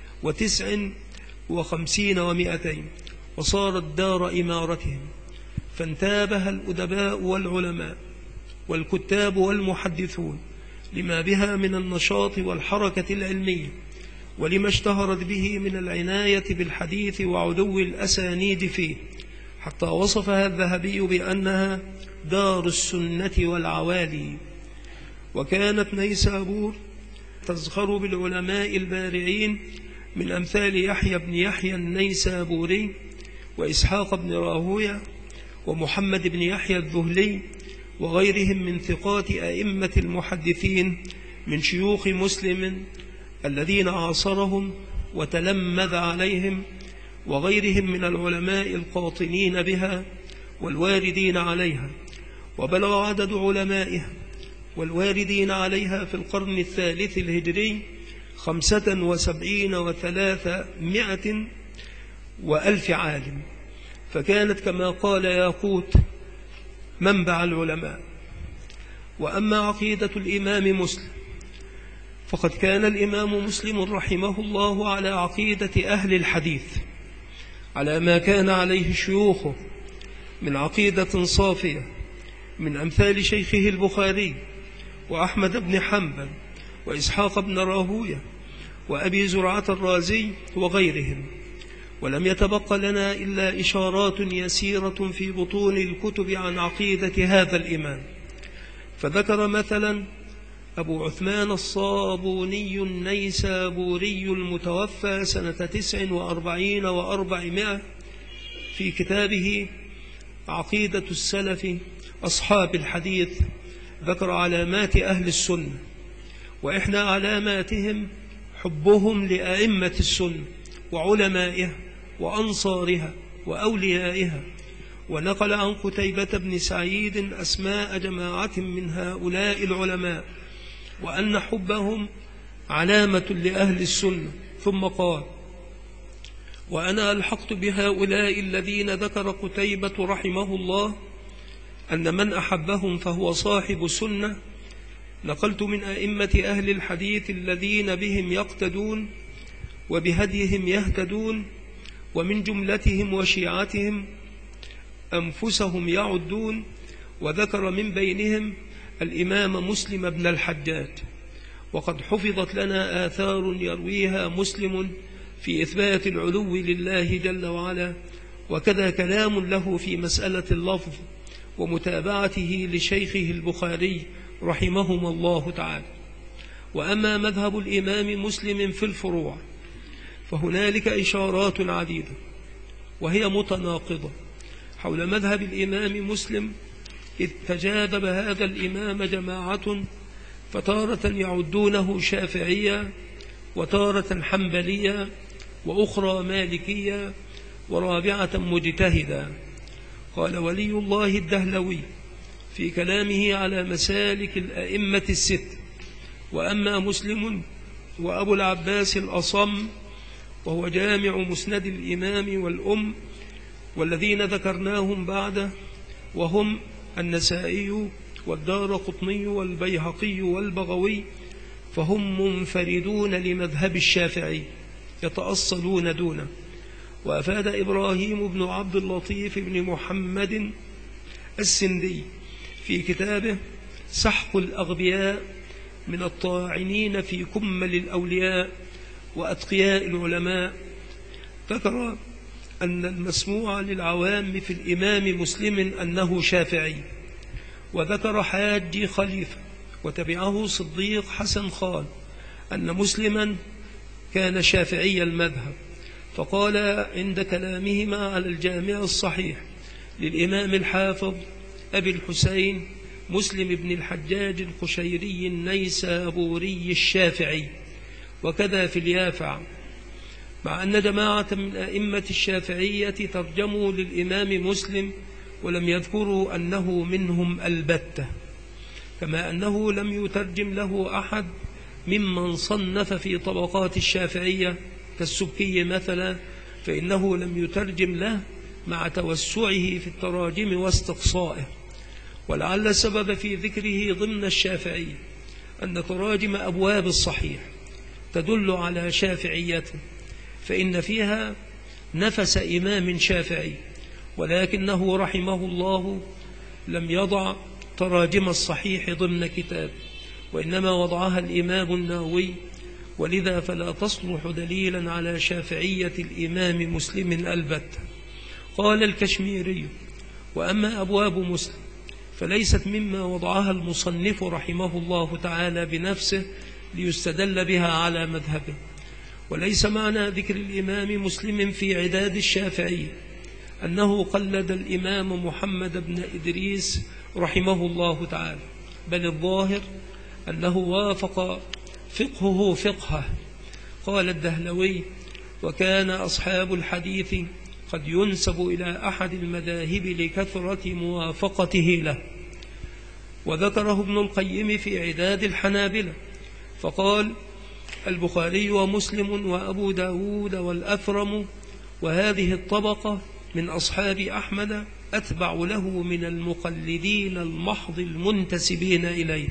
و59 و200، وصارت دار إمارتهم، فانتابها الأدباء والعلماء والكتاب والمحدثون لما بها من النشاط والحركة العلمية، ولما اشتهرت به من العناية بالحديث وعلو الأسانيد فيه، حتى وصفها الذهبي بأنها دار السنة والعوالي. وكانت نيسابور تزخر بالعلماء البارعين من أمثال يحيى بن يحيى النيسابوري وإسحاق بن راهوية ومحمد بن يحيى الذهلي وغيرهم من ثقات أئمة المحدثين من شيوخ مسلم الذين عاصرهم وتلمذ عليهم، وغيرهم من العلماء القاطنين بها والواردين عليها. وبلغ عدد علمائها والواردين عليها في القرن الثالث الهجري 75 و300 وألف عالم، فكانت كما قال ياقوت منبع العلماء. وأما عقيدة الإمام مسلم، فقد كان الإمام مسلم رحمه الله على عقيدة أهل الحديث، على ما كان عليه شيوخه من عقيدة صافية، من أمثال شيخه البخاري وأحمد بن حنبل وإسحاق بن راهوية وأبي زرعة الرازي وغيرهم. ولم يتبق لنا إلا إشارات يسيرة في بطون الكتب عن عقيدة هذا الإمام. فذكر مثلا أبو عثمان الصابوني النيسابوري المتوفى سنة 49 و400 في كتابه عقيدة السلف أصحاب الحديث، ذكر علامات أهل السنة، وإحدى علاماتهم حبهم لأئمة السنة وعلمائها وأنصارها وأوليائها. ونقل عن قتيبة بن سعيد أسماء جماعة من هؤلاء العلماء، وأن حبهم علامة لأهل السنة. ثم قال: وأنا ألحقت بهؤلاء الذين ذكر قتيبة رحمه الله أن من أحبهم فهو صاحب سنة. نقلت من أئمة أهل الحديث الذين بهم يقتدون وبهديهم يهتدون، ومن جملتهم وشيعتهم أنفسهم يعدون، وذكر من بينهم الإمام مسلم بن الحجاج. وقد حفظت لنا آثار يرويها مسلم في إثبات العلو لله جل وعلا، وكذا كلام له في مسألة اللفظ ومتابعته لشيخه البخاري رحمهما الله تعالى. وأما مذهب الإمام مسلم في الفروع فهنالك إشارات عديدة وهي متناقضة حول مذهب الإمام مسلم، إذ تجاذب هذا الإمام جماعة فتارة يعدونه شافعيا وتارة حنبليا وأخرى مالكيا ورابعة مجتهدا. قال ولي الله الدهلوي في كلامه على مسالك الأئمة الست: وأما مسلم وأبو العباس الأصم وهو جامع مسند الإمام والأم والذين ذكرناهم بعده، وهم النسائي والدارقطني والبيهقي والبغوي، فهم منفردون لمذهب الشافعي يتأصلون دونه. وأفاد إبراهيم بن عبد اللطيف بن محمد السندي في كتابه سحق الأغبياء من الطاعنين في كمل الأولياء وأتقياء العلماء، ذكر أن المسموع للعوام في الإمام مسلم أنه شافعي. وذكر حاج خليفة وتبعه صديق حسن خان أن مسلما كان شافعي المذهب، فقال عند كلامهما على الجامع الصحيح للإمام الحافظ أبي الحسين مسلم بن الحجاج القشيري النيسابوري الشافعي، وكذا في اليافع، مع أن جماعة من أئمة الشافعية ترجموا للإمام مسلم ولم يذكروا أنه منهم البتة، كما أنه لم يترجم له أحد ممن صنف في طبقات الشافعية كالسبكي مثلا، فإنه لم يترجم له مع توسعه في التراجم واستقصائه. ولعل السبب في ذكره ضمن الشافعية أن تراجم أبواب الصحيح تدل على شافعيته، فإن فيها نفس إمام شافعي، ولكنه رحمه الله لم يضع تراجم الصحيح ضمن كتاب، وإنما وضعها الإمام النووي، ولذا فلا تصلح دليلا على شافعية الإمام مسلم البتة. قال الكشميري: وأما أبواب مسلم فليست مما وضعها المصنف رحمه الله تعالى بنفسه ليستدل بها على مذهبه، وليس معنى ذكر الإمام مسلم في عداد الشافعي أنه قلد الإمام محمد بن إدريس رحمه الله تعالى، بل الظاهر أنه وافق فقهه فقهه. قال الدهلوي: وكان أصحاب الحديث قد ينسب إلى أحد المذاهب لكثرة موافقته له. وذكره ابن القيم في عداد الحنابلة فقال: البخاري ومسلم وأبو داود والأثرم وهذه الطبقة من أصحاب أحمد أتبع له من المقلدين المحض المنتسبين إليه.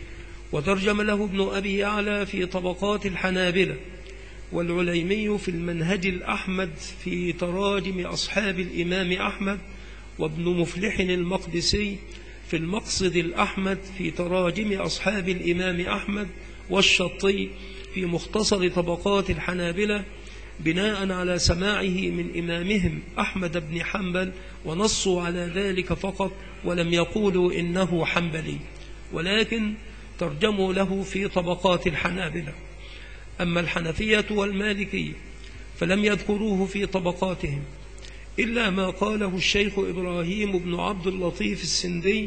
وترجم له ابن أبي يعلى في طبقات الحنابلة، والعليمي في المنهج الأحمد في تراجم أصحاب الإمام أحمد، وابن مفلح المقدسي في المقصد الأحمد في تراجم أصحاب الإمام أحمد، والشطي في مختصر طبقات الحنابلة بناء على سماعه من إمامهم أحمد بن حنبل، ونصوا على ذلك فقط ولم يقولوا إنه حنبلي، ولكن ترجموا له في طبقات الحنابلة. أما الحنفية والمالكية فلم يذكروه في طبقاتهم إلا ما قاله الشيخ إبراهيم بن عبد اللطيف السندي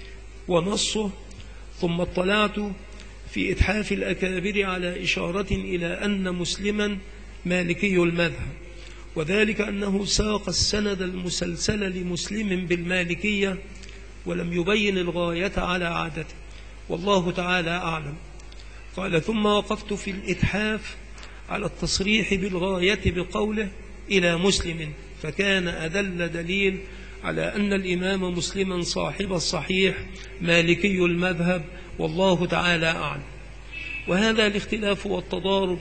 ونصه. ثم اطلعت في إتحاف الأكابر على إشارة إلى أن مسلما مالكي المذهب، وذلك أنه ساق السند المسلسل لمسلم بالمالكية ولم يبين الغاية على عادته، والله تعالى أعلم. قال: ثم وقفت في الإتحاف على التصريح بالغاية بقوله: إلى مسلم، فكان أدل دليل على أن الإمام مسلما صاحب الصحيح مالكي المذهب، والله تعالى أعلم. وهذا الاختلاف والتضارب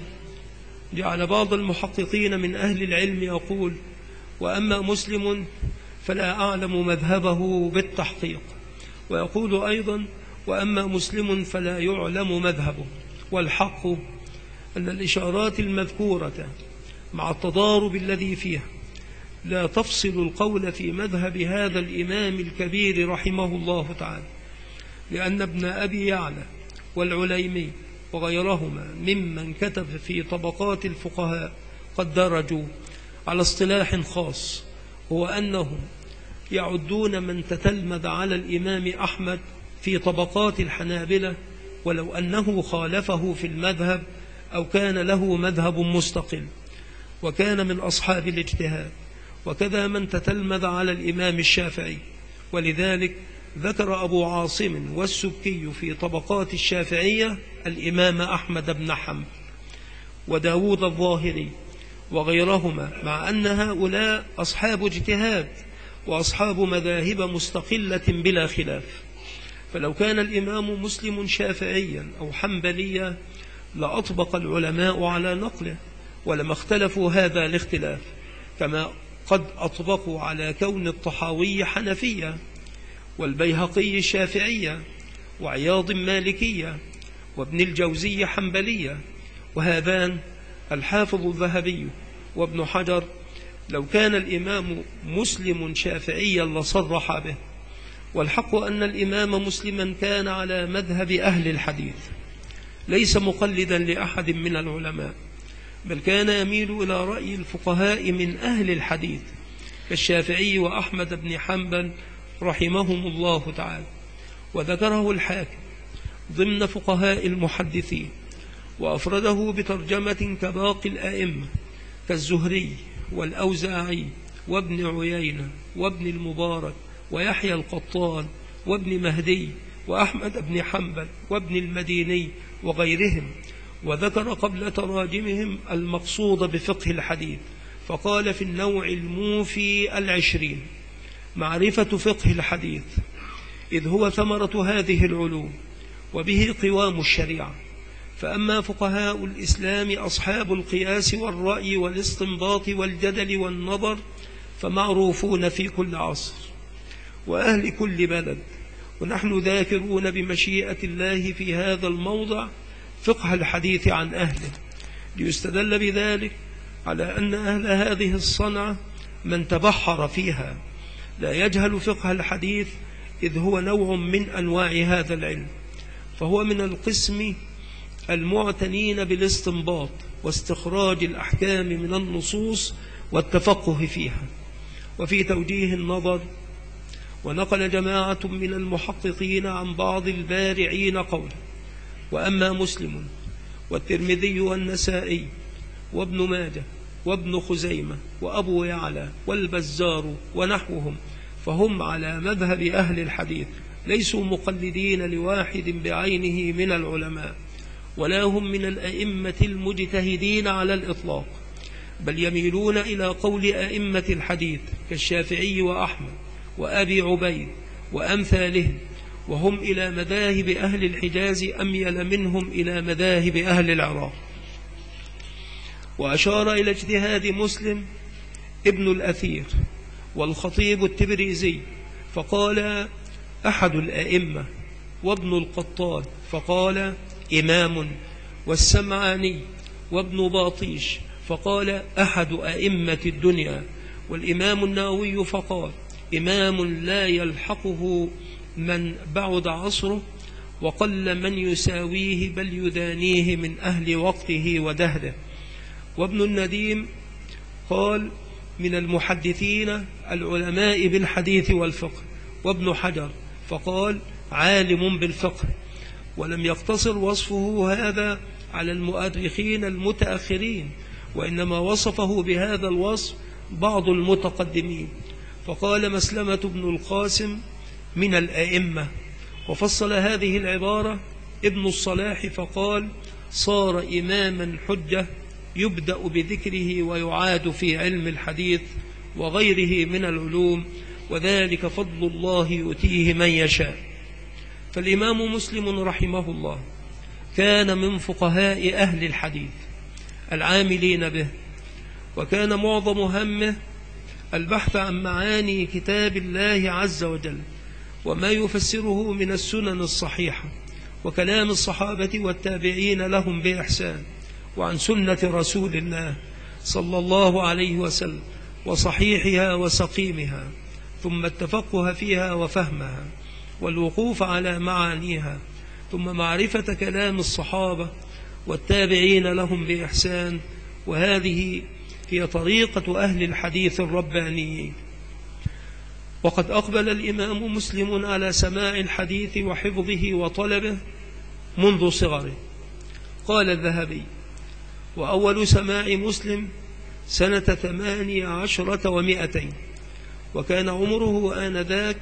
جعل بعض المحققين من أهل العلم يقول: وأما مسلم فلا أعلم مذهبه بالتحقيق، ويقول أيضا: وأما مسلم فلا يعلم مذهبه. والحق أن الإشارات المذكورة مع التضارب الذي فيها لا تفصل القول في مذهب هذا الإمام الكبير رحمه الله تعالى، لأن ابن أبي يعلى والعليمي وغيرهما ممن كتب في طبقات الفقهاء قد درجوا على اصطلاح خاص، هو أنهم يعدون من تتلمذ على الإمام أحمد في طبقات الحنابلة ولو أنه خالفه في المذهب أو كان له مذهب مستقل وكان من أصحاب الاجتهاد، وكذا من تتلمذ على الإمام الشافعي. ولذلك ذكر أبو عاصم والسبكي في طبقات الشافعية الإمام أحمد بن حنبل وداود الظاهري وغيرهما، مع أن هؤلاء أصحاب اجتهاد وأصحاب مذاهب مستقلة بلا خلاف. فلو كان الإمام مسلم شافعيا أو حنبليا لأطبق العلماء على نقله ولما اختلفوا هذا الاختلاف، كما قد أطبقوا على كون الطحاوي حنفية والبيهقي شافعية وعياض مالكية وابن الجوزي حنبلية وهذان الحافظ الذهبي وابن حجر. لو كان الإمام مسلم شافعيا لصرح به. والحق أن الإمام مسلما كان على مذهب أهل الحديث، ليس مقلدا لأحد من العلماء، بل كان يميل إلى رأي الفقهاء من أهل الحديث كالشافعي وأحمد بن حنبل رحمهم الله تعالى. وذكره الحاكم ضمن فقهاء المحدثين، وأفرده بترجمة كباقي الأئمة كالزهري والأوزاعي وابن عيينة وابن المبارك ويحيى القطان وابن مهدي وأحمد بن حنبل وابن المديني وغيرهم. وذكر قبل تراجمهم المقصود بفقه الحديث، فقال: في النوع الموفي 20 معرفة فقه الحديث، إذ هو ثمرة هذه العلوم وبه قوام الشريعة. فأما فقهاء الإسلام أصحاب القياس والرأي والاستنباط والجدل والنظر فمعروفون في كل عصر وأهل كل بلد، ونحن ذاكرون بمشيئة الله في هذا الموضع فقه الحديث عن أهله، ليستدل بذلك على أن أهل هذه الصنعة من تبحر فيها لا يجهل فقه الحديث، إذ هو نوع من أنواع هذا العلم، فهو من القسم المعتنين بالاستنباط واستخراج الأحكام من النصوص والتفقه فيها وفي توجيه النظر. ونقل جماعة من المحققين عن بعض البارعين قوله: وأما مسلم والترمذي والنسائي وابن ماجه وابن خزيمة وأبو يعلى والبزار ونحوهم فهم على مذهب أهل الحديث، ليسوا مقلدين لواحد بعينه من العلماء، ولا هم من الأئمة المجتهدين على الإطلاق، بل يميلون إلى قول أئمة الحديث كالشافعي وأحمد وأبي عبيد وأمثالهم، وهم إلى مذاهب أهل الحجاز أميل منهم إلى مذاهب أهل العراق. وأشار إلى اجتهاد مسلم ابن الأثير والخطيب التبريزي فقال: أحد الأئمة، وابن القطان فقال: إمام، والسمعاني وابن باطيش فقال: أحد أئمة الدنيا، والإمام النووي فقال: إمام لا يلحقه من بعد عصره وقل من يساويه بل يدانيه من أهل وقته ودهره. وابن النديم قال: من المحدثين العلماء بالحديث والفقه. وابن حجر فقال: عالم بالفقه. ولم يقتصر وصفه هذا على المؤرخين المتأخرين، وإنما وصفه بهذا الوصف بعض المتقدمين، فقال: مسلمة بن القاسم من الأئمة. وفصل هذه العبارة ابن الصلاح فقال: صار إماما حجة يبدأ بذكره ويعاد في علم الحديث وغيره من العلوم، وذلك فضل الله يؤتيه من يشاء. فالإمام مسلم رحمه الله كان من فقهاء أهل الحديث العاملين به، وكان معظم همه البحث عن معاني كتاب الله عز وجل وما يفسره من السنن الصحيحة وكلام الصحابة والتابعين لهم بإحسان، وعن سنة رسول الله صلى الله عليه وسلم وصحيحها وسقيمها، ثم التفقه فيها وفهمها والوقوف على معانيها، ثم معرفة كلام الصحابة والتابعين لهم بإحسان. وهذه هي طريقة أهل الحديث الربانيين. وقد أقبل الإمام مسلم على سماع الحديث وحفظه وطلبه منذ صغره. قال الذهبي: وأول سماع مسلم سنة 18 و200، وكان عمره آنذاك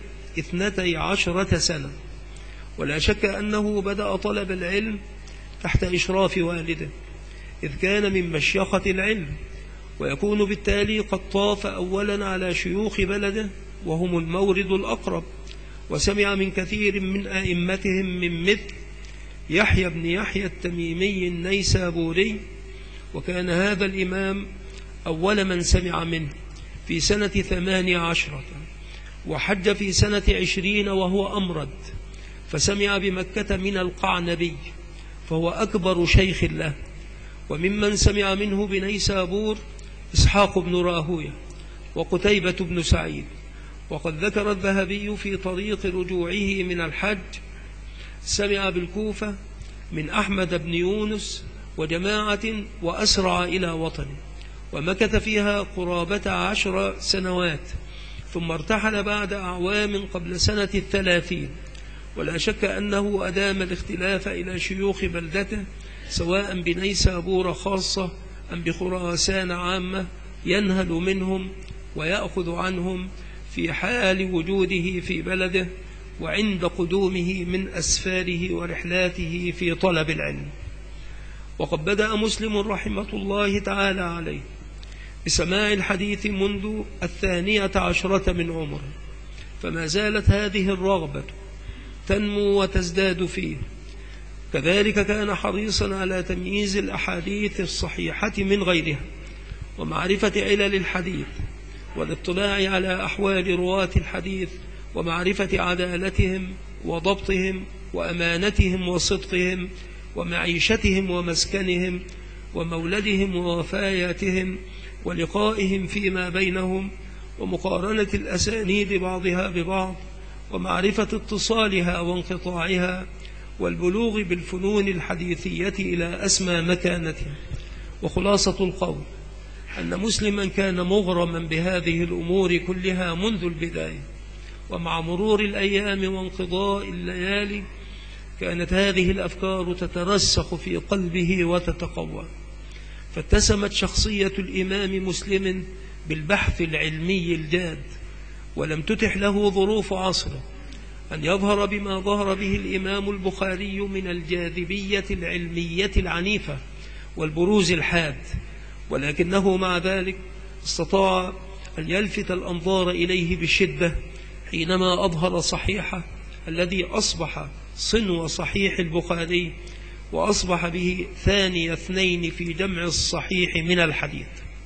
12 سنة. ولا شك أنه بدأ طلب العلم تحت إشراف والده، إذ كان من مشيخة العلم، ويكون بالتالي قد طاف أولا على شيوخ بلده وهم المورد الأقرب، وسمع من كثير من أئمتهم من مثل يحيى بن يحيى التميمي النيسابوري، وكان هذا الإمام أول من سمع منه في سنة 18، وحج في سنة 20 وهو أمرد، فسمع بمكة من القعنبي فهو أكبر شيخ له. وممن سمع منه بنيسابور إسحاق بن راهوية وقتيبة بن سعيد. وقد ذكر الذهبي في طريق رجوعه من الحج سمع بالكوفة من أحمد بن يونس وجماعة، وأسرع إلى وطنه ومكث فيها قرابة 10 سنوات، ثم ارتحل بعد أعوام قبل سنة 30. ولا شك أنه أدام الاختلاف إلى شيوخ بلدته، سواء بنيسابور خاصة أم بخراسان عامة، ينهل منهم ويأخذ عنهم في حال وجوده في بلده وعند قدومه من أسفاره ورحلاته في طلب العلم. وقد بدأ مسلم رحمة الله تعالى عليه بسماع الحديث منذ 12 من عمره، فما زالت هذه الرغبة تنمو وتزداد فيه. كذلك كان حريصا على تمييز الأحاديث الصحيحة من غيرها، ومعرفة علل الحديث، والاطلاع على أحوال رواة الحديث، ومعرفة عدالتهم وضبطهم وأمانتهم وصدقهم ومعيشتهم ومسكنهم ومولدهم ووفاياتهم ولقائهم فيما بينهم، ومقارنة الأسانيد بعضها ببعض، ومعرفة اتصالها وانقطاعها، والبلوغ بالفنون الحديثية إلى أسمى مكانتها. وخلاصة القول أن مسلما كان مغرما بهذه الأمور كلها منذ البداية، ومع مرور الأيام وانقضاء الليالي كانت هذه الأفكار تترسخ في قلبه وتتقوى، فاتسمت شخصية الإمام مسلم بالبحث العلمي الجاد، ولم تتح له ظروف عصره أن يظهر بما ظهر به الإمام البخاري من الجاذبية العلمية العنيفة والبروز الحاد، ولكنه مع ذلك استطاع أن يلفت الأنظار إليه بشدة حينما أظهر صحيحه الذي أصبح صنو صحيح البخاري، وأصبح به ثاني اثنين في جمع الصحيح من الحديث.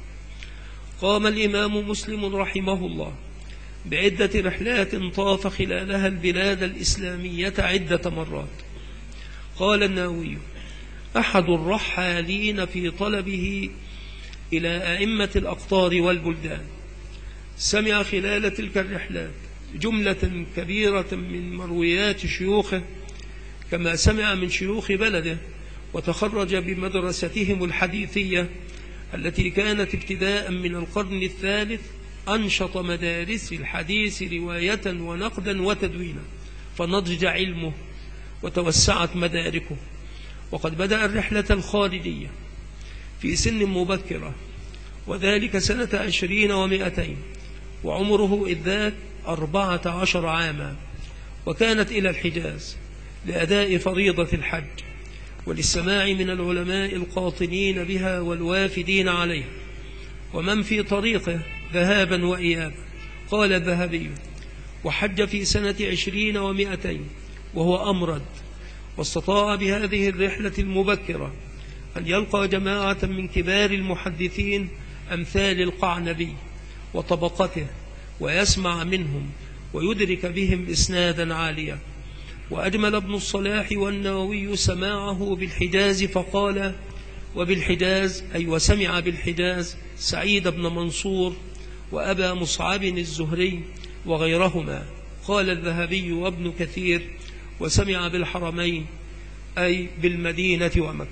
قام الإمام مسلم رحمه الله بعدة رحلات طاف خلالها البلاد الإسلامية عدة مرات. قال النووي: أحد الرحالين في طلبه إلى أئمة الأقطار والبلدان، سمع خلال تلك الرحلات جملة كبيرة من مرويات شيوخه، كما سمع من شيوخ بلده، وتخرج بمدرستهم الحديثية التي كانت ابتداء من القرن الثالث أنشط مدارس الحديث رواية ونقدا وتدوينا، فنضج علمه وتوسعت مداركه. وقد بدأ الرحلة الخارجية في سن مبكرة، وذلك سنة 20 و200، وعمره إذ ذاك 14 عاما، وكانت إلى الحجاز لأداء فريضة الحج، وللسماع من العلماء القاطنين بها والوافدين عليها ومن في طريقه ذهابا وإيابا. قال الذهبي: وحج في سنة 20 و200 وهو أمرد، واستطاع بهذه الرحلة المبكرة أن يلقى جماعة من كبار المحدثين أمثال القعنبي وطبقته ويسمع منهم ويدرك بهم إسنادا عاليا. وأجمل ابن الصلاح والنووي سماعه بالحجاز فقال: وبالحجاز أي وسمع بالحجاز سعيد بن منصور وأبا مصعب الزهري وغيرهما. قال الذهبي وابن كثير: وسمع بالحرمين أي بالمدينة ومكة.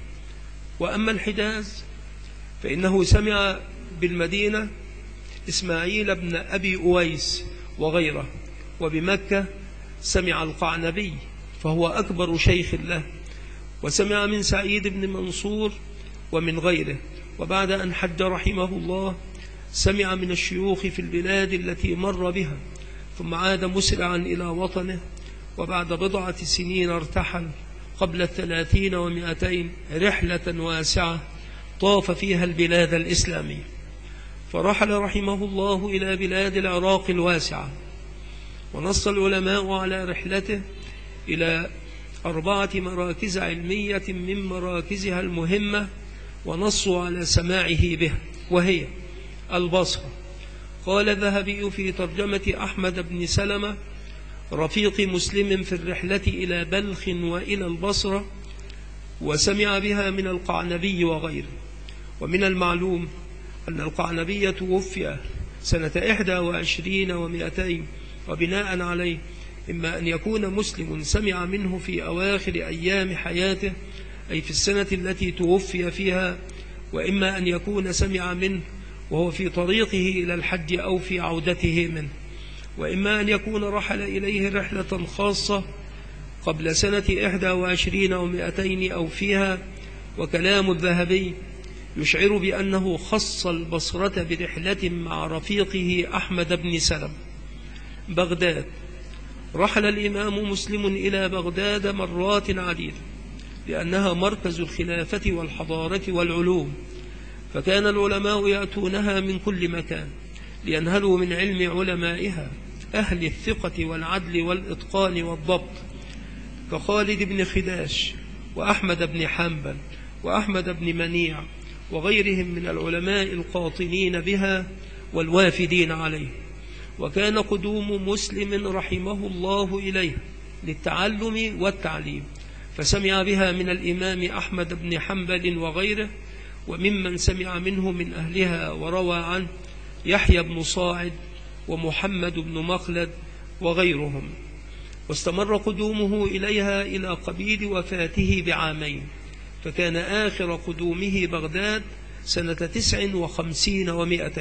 وأما الحجاز فإنه سمع بالمدينة إسماعيل بن أبي أويس وغيره، وبمكة سمع القعنبي فهو أكبر شيخ له، وسمع من سعيد بن منصور ومن غيره. وبعد أن حج رحمه الله سمع من الشيوخ في البلاد التي مر بها، ثم عاد مسرعا إلى وطنه، وبعد بضعة سنين ارتحل قبل 30 و200 رحلة واسعة طاف فيها البلاد الإسلامية. فرحل رحمه الله إلى بلاد العراق الواسعة، ونص العلماء على رحلته إلى 4 مراكز علمية من مراكزها المهمة، ونصوا على سماعه بها، وهي البصرة. قال الذهبي في ترجمة أحمد بن سلمة رفيق مسلم في الرحلة إلى بلخ وإلى البصرة: وسمع بها من القعنبي وغيره. ومن المعلوم أن القعنبي توفي سنة 21 و200، وبناء عليه إما أن يكون مسلم سمع منه في أواخر أيام حياته أي في السنة التي توفي فيها، وإما أن يكون سمع منه وهو في طريقه إلى الحج أو في عودته منه، وإما أن يكون رحل إليه رحلة خاصة قبل سنة 21 و200 أو فيها. وكلام الذهبي يشعر بأنه خص البصرة برحلة مع رفيقه أحمد بن سلم. بغداد: رحل الإمام مسلم إلى بغداد مرات عديدة لأنها مركز الخلافة والحضارة والعلوم، فكان العلماء يأتونها من كل مكان لينهلوا من علم علمائها أهل الثقة والعدل والإتقان والضبط، كخالد بن خداش وأحمد بن حنبل وأحمد بن منيع وغيرهم من العلماء القاطنين بها والوافدين عليه. وكان قدوم مسلم رحمه الله إليه للتعلم والتعليم، فسمع بها من الإمام أحمد بن حنبل وغيره، وممن سمع منه من أهلها وروى عنه يحيى بن صاعد ومحمد بن مخلد وغيرهم. واستمر قدومه إليها إلى قبيل وفاته بعامين، فكان آخر قدومه بغداد سنة 59 و200.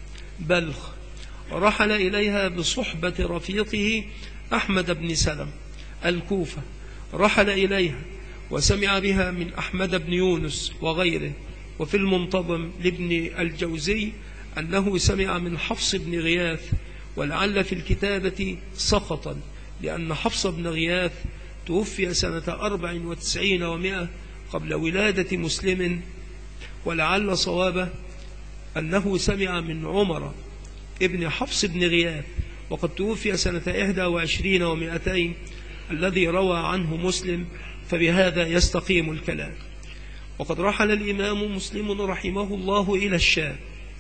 بلخ: رحل إليها بصحبة رفيقه أحمد بن سلم. الكوفة: رحل إليها وسمع بها من أحمد بن يونس وغيره. وفي المنتظم لابن الجوزي أنه سمع من حفص بن غياث، ولعل في الكتابة سقطا لأن حفص بن غياث توفي سنة 94 و100 قبل ولادة مسلم، ولعل صوابه أنه سمع من عمر ابن حفص بن غياث، وقد توفي سنة 21 و200 الذي روى عنه مسلم، فبهذا يستقيم الكلام. وقد رحل الإمام مسلم رحمه الله إلى الشام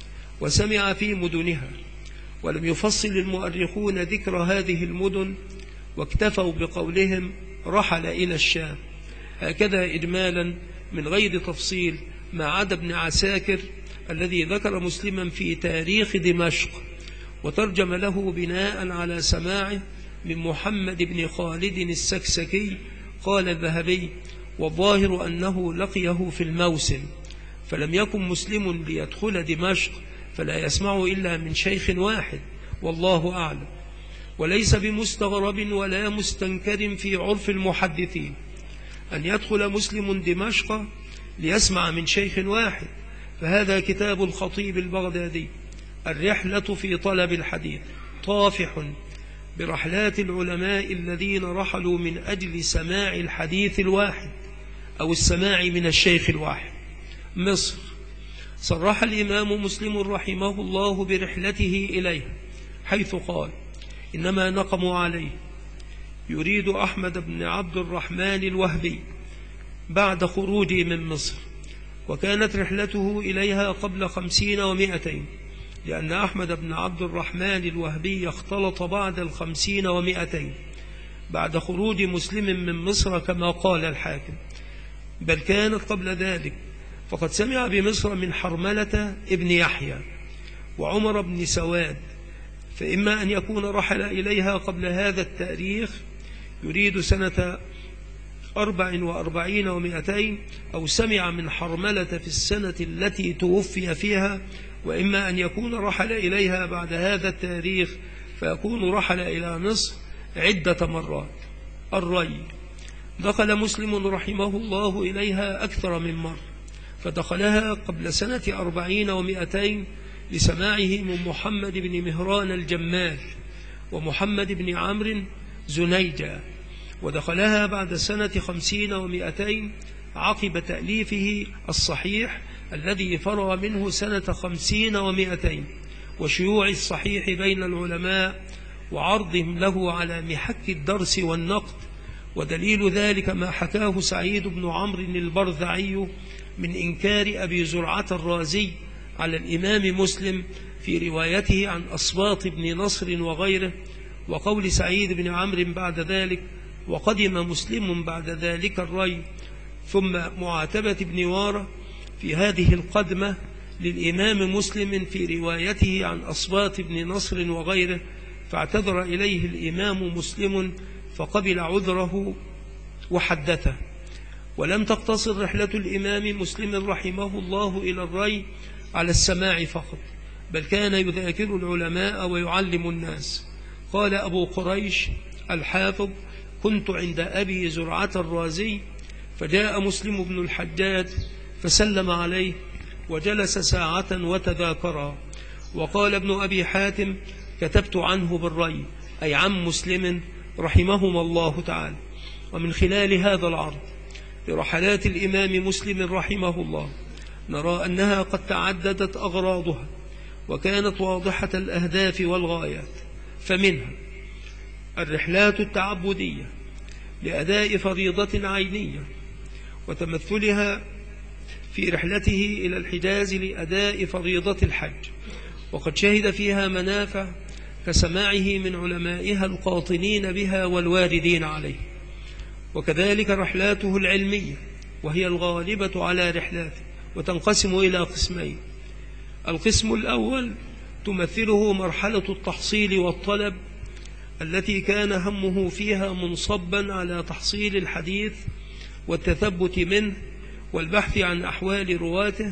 وسمع في مدنها، ولم يفصل المؤرخون ذكر هذه المدن، واكتفوا بقولهم رحل إلى الشام هكذا إجمالا من غير تفصيل، ما عدا ابن عساكر الذي ذكر مسلما في تاريخ دمشق وترجم له بناء على سماعه من محمد بن خالد السكسكي. قال الذهبي: والظاهر أنه لقيه في الموسم، فلم يكن مسلم ليدخل دمشق فلا يسمع إلا من شيخ واحد، والله أعلم. وليس بمستغرب ولا مستنكر في عرف المحدثين أن يدخل مسلم دمشق ليسمع من شيخ واحد، فهذا كتاب الخطيب البغدادي الرحلة في طلب الحديث طافح برحلات العلماء الذين رحلوا من أجل سماع الحديث الواحد أو السماع من الشيخ الواحد. مصر: صرح الإمام مسلم رحمه الله برحلته إليها، حيث قال: إنما نقموا عليه، يريد أحمد بن عبد الرحمن الوهبي بعد خروجه من مصر، وكانت رحلته إليها قبل 50 و200، لأن أحمد بن عبد الرحمن الوهبي اختلط بعد 50 و200 بعد خروج مسلم من مصر كما قال الحاكم، بل كانت قبل ذلك، فقد سمع بمصر من حرملة ابن يحيى وعمر بن سواد، فإما أن يكون رحل إليها قبل هذا التاريخ يريد سنة 44 و200، أو سمع من حرملة في السنة التي توفي فيها، وإما أن يكون رحل إليها بعد هذا التاريخ فيكون رحل إلى مصر عدة مرات. الري: دخل مسلم رحمه الله إليها أكثر من مرة، فدخلها قبل سنة 40 و200 لسماعه من محمد بن مهران الجمال ومحمد بن عمرو زنيجة، ودخلها بعد سنة 50 و200 عقب تأليفه الصحيح الذي فرغ منه سنة 50 و200 وشيوع الصحيح بين العلماء وعرضهم له على محك الدرس والنقد. ودليل ذلك ما حكاه سعيد بن عمرو البرذعي من إنكار أبي زرعة الرازي على الإمام مسلم في روايته عن أصباط بن نصر وغيره، وقول سعيد بن عمرو بعد ذلك: وقدم مسلم بعد ذلك الري، ثم معاتبة بن وارة في هذه القدمة للإمام مسلم في روايته عن أصباط بن نصر وغيره، فاعتذر إليه الإمام مسلم فقبل عذره وحدثه. ولم تقتصر رحلة الإمام مسلم رحمه الله إلى الري على السماع فقط، بل كان يذاكر العلماء ويعلم الناس. قال أبو قريش الحافظ: كنت عند أبي زرعة الرازي، فجاء مسلم بن الحجاج فسلم عليه وجلس ساعة وتذاكرا، وقال ابن أبي حاتم: كتبت عنه بالري، أي عن مسلم رحمهما الله تعالى. ومن خلال هذا العرض لرحلات الإمام مسلم رحمه الله نرى أنها قد تعددت أغراضها وكانت واضحة الأهداف والغايات، فمنها الرحلات التعبدية لأداء فريضة عينية، وتمثلها في رحلته إلى الحجاز لأداء فريضة الحج، وقد شهد فيها منافع كسماعه من علمائها القاطنين بها والواردين عليه. وكذلك رحلاته العلمية، وهي الغالبة على رحلاته، وتنقسم إلى قسمين: القسم الأول تمثله مرحلة التحصيل والطلب، التي كان همه فيها منصبا على تحصيل الحديث والتثبت منه والبحث عن أحوال رواته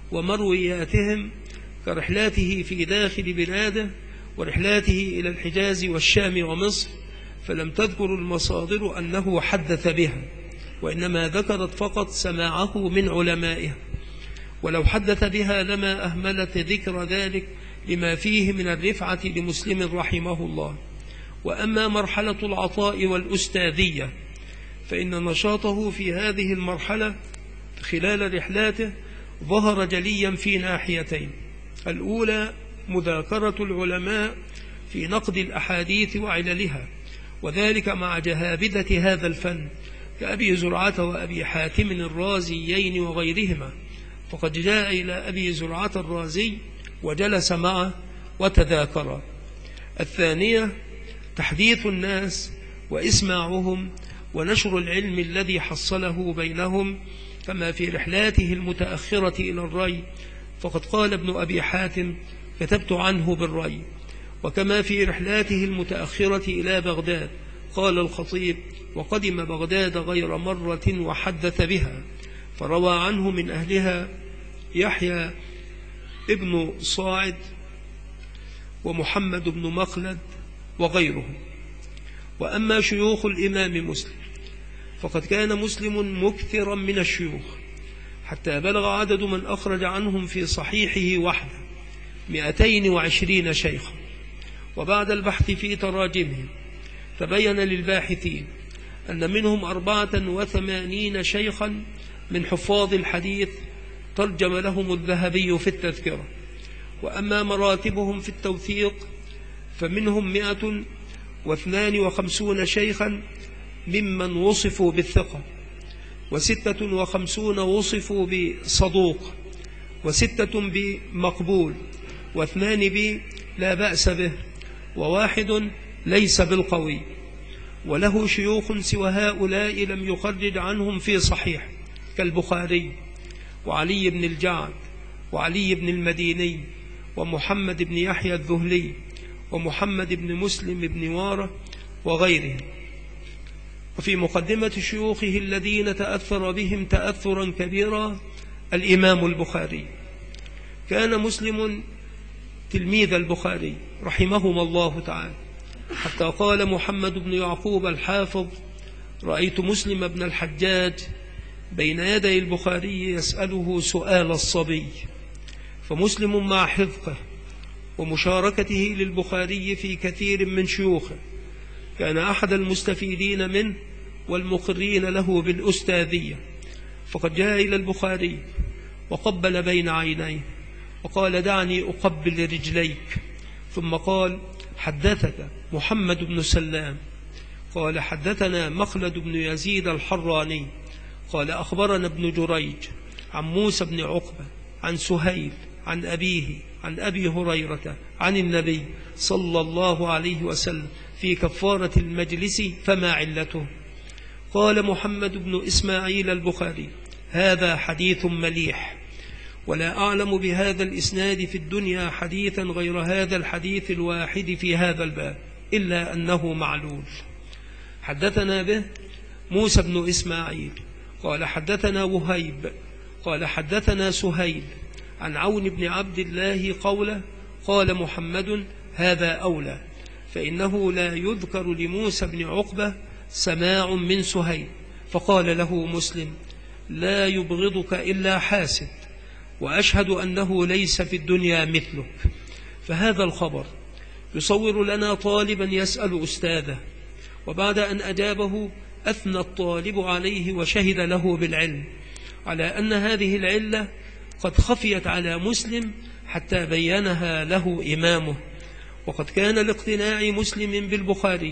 ومروياتهم، كرحلاته في داخل بلاده ورحلاته إلى الحجاز والشام ومصر، فلم تذكر المصادر أنه حدث بها، وإنما ذكرت فقط سماعه من علمائها، ولو حدث بها لما أهملت ذكر ذلك لما فيه من الرفعة لمسلم رحمه الله. وأما مرحلة العطاء والأستاذية فإن نشاطه في هذه المرحلة خلال رحلاته ظهر جليا في ناحيتين: الأولى مذاكرة العلماء في نقد الأحاديث وعللها، وذلك مع جهابذة هذا الفن كأبي زرعة وأبي حاتم الرازيين وغيرهما، فقد جاء إلى أبي زرعة الرازي وجلس معه وتذاكرا. الثانية تحديث الناس وإسماعهم ونشر العلم الذي حصله بينهم، كما في رحلاته المتأخرة إلى الري، فقد قال ابن أبي حاتم: كتبت عنه بالري. وكما في رحلاته المتأخرة إلى بغداد، قال الخطيب: وقدم بغداد غير مرة وحدث بها، فروى عنه من أهلها يحيى ابن صاعد ومحمد بن مخلد وغيرهم. وأما شيوخ الإمام مسلم فقد كان مسلم مكثرا من الشيوخ، حتى بلغ عدد من أخرج عنهم في صحيحه وحده 220 شيخا. وبعد البحث في تراجمهم تبين للباحثين أن منهم 84 شيخا من حفاظ الحديث ترجم لهم الذهبي في التذكرة. وأما مراتبهم في التوثيق فمنهم 152 شيخا ممن وصفوا بالثقة، 56 وصفوا بصدوق، 6 بمقبول، 2 لا بأس به، و1 ليس بالقوي. وله شيوخ سوى هؤلاء لم يخرج عنهم في صحيح كالبخاري وعلي بن الجعد وعلي بن المديني ومحمد بن يحيى الذهلي ومحمد بن مسلم بن وارة وغيرهم. وفي مقدمة شيوخه الذين تأثر بهم تأثرا كبيرا الإمام البخاري. كان مسلم تلميذ البخاري رحمهما الله تعالى، حتى قال محمد بن يعقوب الحافظ: رأيت مسلم بن الحجاج بين يدي البخاري يسأله سؤال الصبي. فمسلم مع حفظه ومشاركته للبخاري في كثير من شيوخه كان أحد المستفيدين منه والمقرين له بالأستاذية. فقد جاء إلى البخاري وقبل بين عينيه وقال: دعني أقبل رجليك. ثم قال: حدثك محمد بن سلام؟ قال: حدثنا مخلد بن يزيد الحراني. قال: أخبرنا ابن جريج عن موسى بن عقبة عن سهيل عن أبيه عن أبي هريرة عن النبي صلى الله عليه وسلم في كفارة المجلس فما علته؟ قال محمد بن إسماعيل البخاري: هذا حديث مليح، ولا أعلم بهذا الإسناد في الدنيا حديثا غير هذا الحديث الواحد في هذا الباب إلا أنه معلول. حدثنا به موسى بن إسماعيل قال: حدثنا وهيب قال: حدثنا سهيل عن عون بن عبد الله قوله. قال محمد: هذا أولى، فإنه لا يذكر لموسى بن عقبة سماع من سهيل. فقال له مسلم: لا يبغضك إلا حاسد، وأشهد أنه ليس في الدنيا مثلك. فهذا الخبر يصور لنا طالبا يسأل أستاذه، وبعد أن أجابه أثنى الطالب عليه وشهد له بالعلم، على أن هذه العلة قد خفيت على مسلم حتى بينها له إمامه. وقد كان لاقتناع مسلم بالبخاري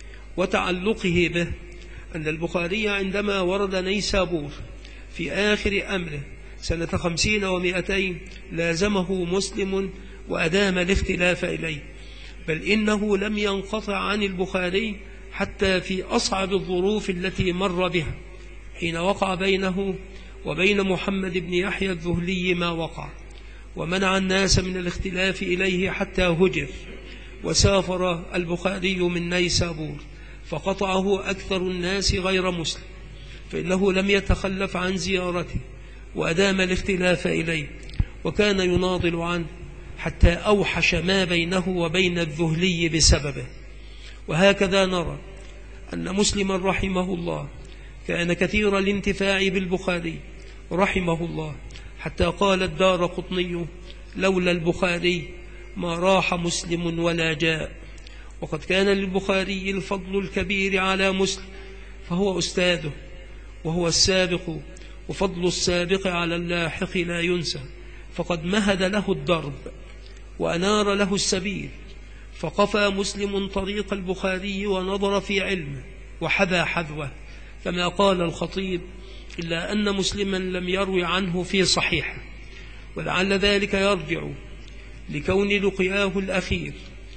وتعلقه به أن البخاري عندما ورد نيسابور في آخر أمره سنة 50 و200 لازمه مسلم وأدام الاختلاف إليه، بل إنه لم ينقطع عن البخاري حتى في أصعب الظروف التي مر بها، حين وقع بينه وبين محمد بن يحيى الذهلي ما وقع، ومنع الناس من الاختلاف إليه حتى هجر، وسافر البخاري من نيسابور فقطعه أكثر الناس غير مسلم، فإنه لم يتخلف عن زيارته وأدام الاختلاف إليه، وكان يناضل عنه حتى أوحش ما بينه وبين الذهلي بسببه. وهكذا نرى أن مسلما رحمه الله كان كثير الانتفاع بالبخاري رحمه الله، حتى قال الدارقطني: لولا البخاري ما راح مسلم ولا جاء. وقد كان للبخاري الفضل الكبير على مسلم، فهو أستاذه وهو السابق، وفضل السابق على اللاحق لا ينسى. فقد مهد له الدرب وأنار له السبيل، فقفى مسلم طريق البخاري ونظر في علمه وحذا حذوه، كما قال الخطيب: إلا أن مسلما لم يروي عنه في صحيحه. ولعل ذلك يرجع لكون لقياه الأخير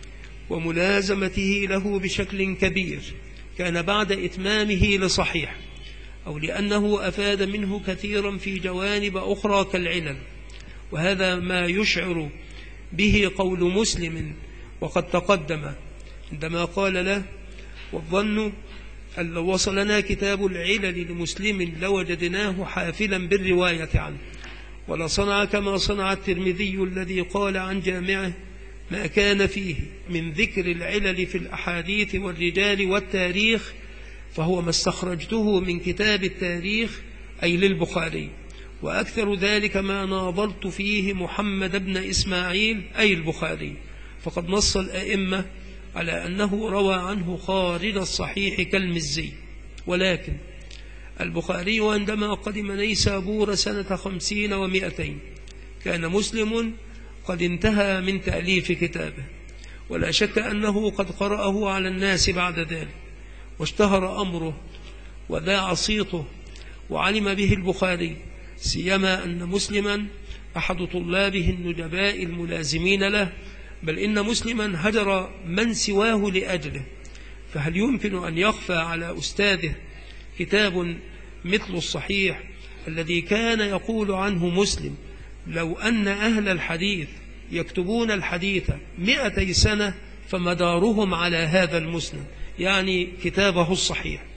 وملازمته له بشكل كبير كان بعد إتمامه لصحيح، أو لأنه أفاد منه كثيرا في جوانب أخرى كالعلل. وهذا ما يشعر به قول مسلم وقد تقدم عندما قال له: والظن أن لو وصلنا كتاب العلل لمسلم لوجدناه حافلا بالرواية عنه، ولصنع كما صنع الترمذي الذي قال عن جامعه: ما كان فيه من ذكر العلل في الأحاديث والرجال والتاريخ فهو ما استخرجته من كتاب التاريخ أي للبخاري، وأكثر ذلك ما ناظرت فيه محمد بن إسماعيل أي البخاري. فقد نص الأئمة على أنه روى عنه خارج الصحيح كالمزي. ولكن البخاري عندما قدم نيسابور سنة 50 و200 كان مسلم قد انتهى من تأليف كتابه، ولا شك أنه قد قرأه على الناس بعد ذلك، واشتهر أمره وذاع صيته وعلم به البخاري، سيما أن مسلما أحد طلابه النجباء الملازمين له، بل إن مسلما هجر من سواه لأجله. فهل يمكن أن يخفى على أستاذه كتاب مثل الصحيح الذي كان يقول عنه مسلم لو أن أهل الحديث يكتبون الحديث 200 سنة فمدارهم على هذا المسلم، يعني كتابه الصحيح.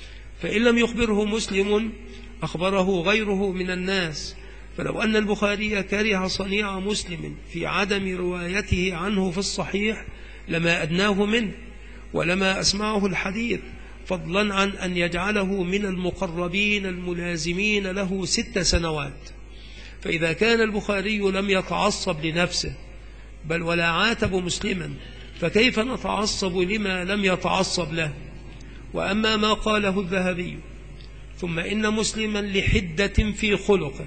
فإن لم يخبره مسلم أخبره غيره من الناس. فلو أن البخاري كره صنيع مسلم في عدم روايته عنه في الصحيح لما أدناه منه ولما أسمعه الحديث، فضلا عن أن يجعله من المقربين الملازمين له 6 سنوات. فإذا كان البخاري لم يتعصب لنفسه بل ولا عاتب مسلما، فكيف نتعصب لما لم يتعصب له؟ وأما ما قاله الذهبي: ثم إن مسلما لحدة في خلقه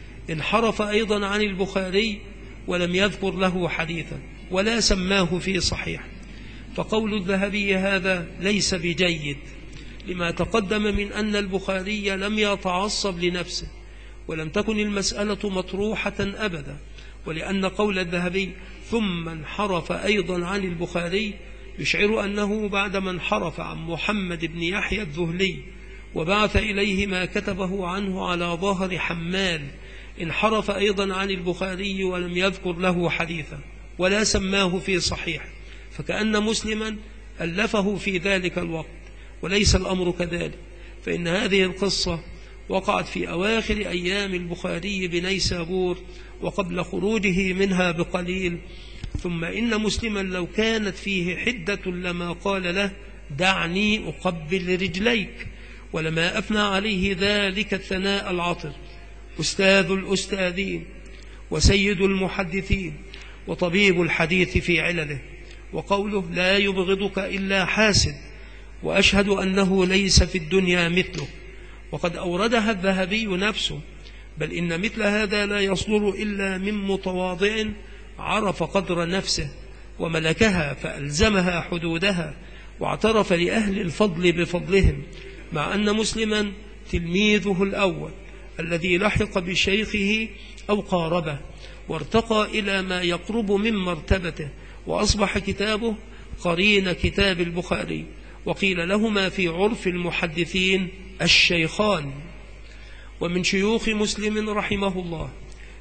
انحرف أيضا عن البخاري ولم يذكر له حديثا ولا سماه في صحيح، فقول الذهبي هذا ليس بجيد، لما تقدم من أن البخاري لم يتعصب لنفسه ولم تكن المسألة مطروحة أبدا، ولأن قول الذهبي ثم انحرف أيضا عن البخاري يشعر أنه بعدما انحرف عن محمد بن يحيى الذهلي وبعث إليه ما كتبه عنه على ظهر حمال، انحرف أيضا عن البخاري ولم يذكر له حديثا ولا سماه في صحيح، فكأن مسلما ألفه في ذلك الوقت، وليس الأمر كذلك. فإن هذه القصة وقعت في أواخر أيام البخاري بنيسابور وقبل خروجه منها بقليل. ثم إن مسلما لو كانت فيه حدة لما قال له: دعني أقبل رجليك، ولما أثنى عليه ذلك الثناء العطر: أستاذ الأستاذين وسيد المحدثين وطبيب الحديث في علله. وقوله: لا يبغضك إلا حاسد، وأشهد أنه ليس في الدنيا مثله، وقد أوردها الذهبي نفسه، بل إن مثل هذا لا يصدر إلا من متواضع عرف قدر نفسه وملكها فألزمها حدودها، واعترف لأهل الفضل بفضلهم، مع أن مسلما تلميذه الأول الذي لحق بشيخه أو قاربه وارتقى إلى ما يقرب من مرتبته، وأصبح كتابه قرين كتاب البخاري، وقيل لهما في عرف المحدثين الشيخان. ومن شيوخ مسلم رحمه الله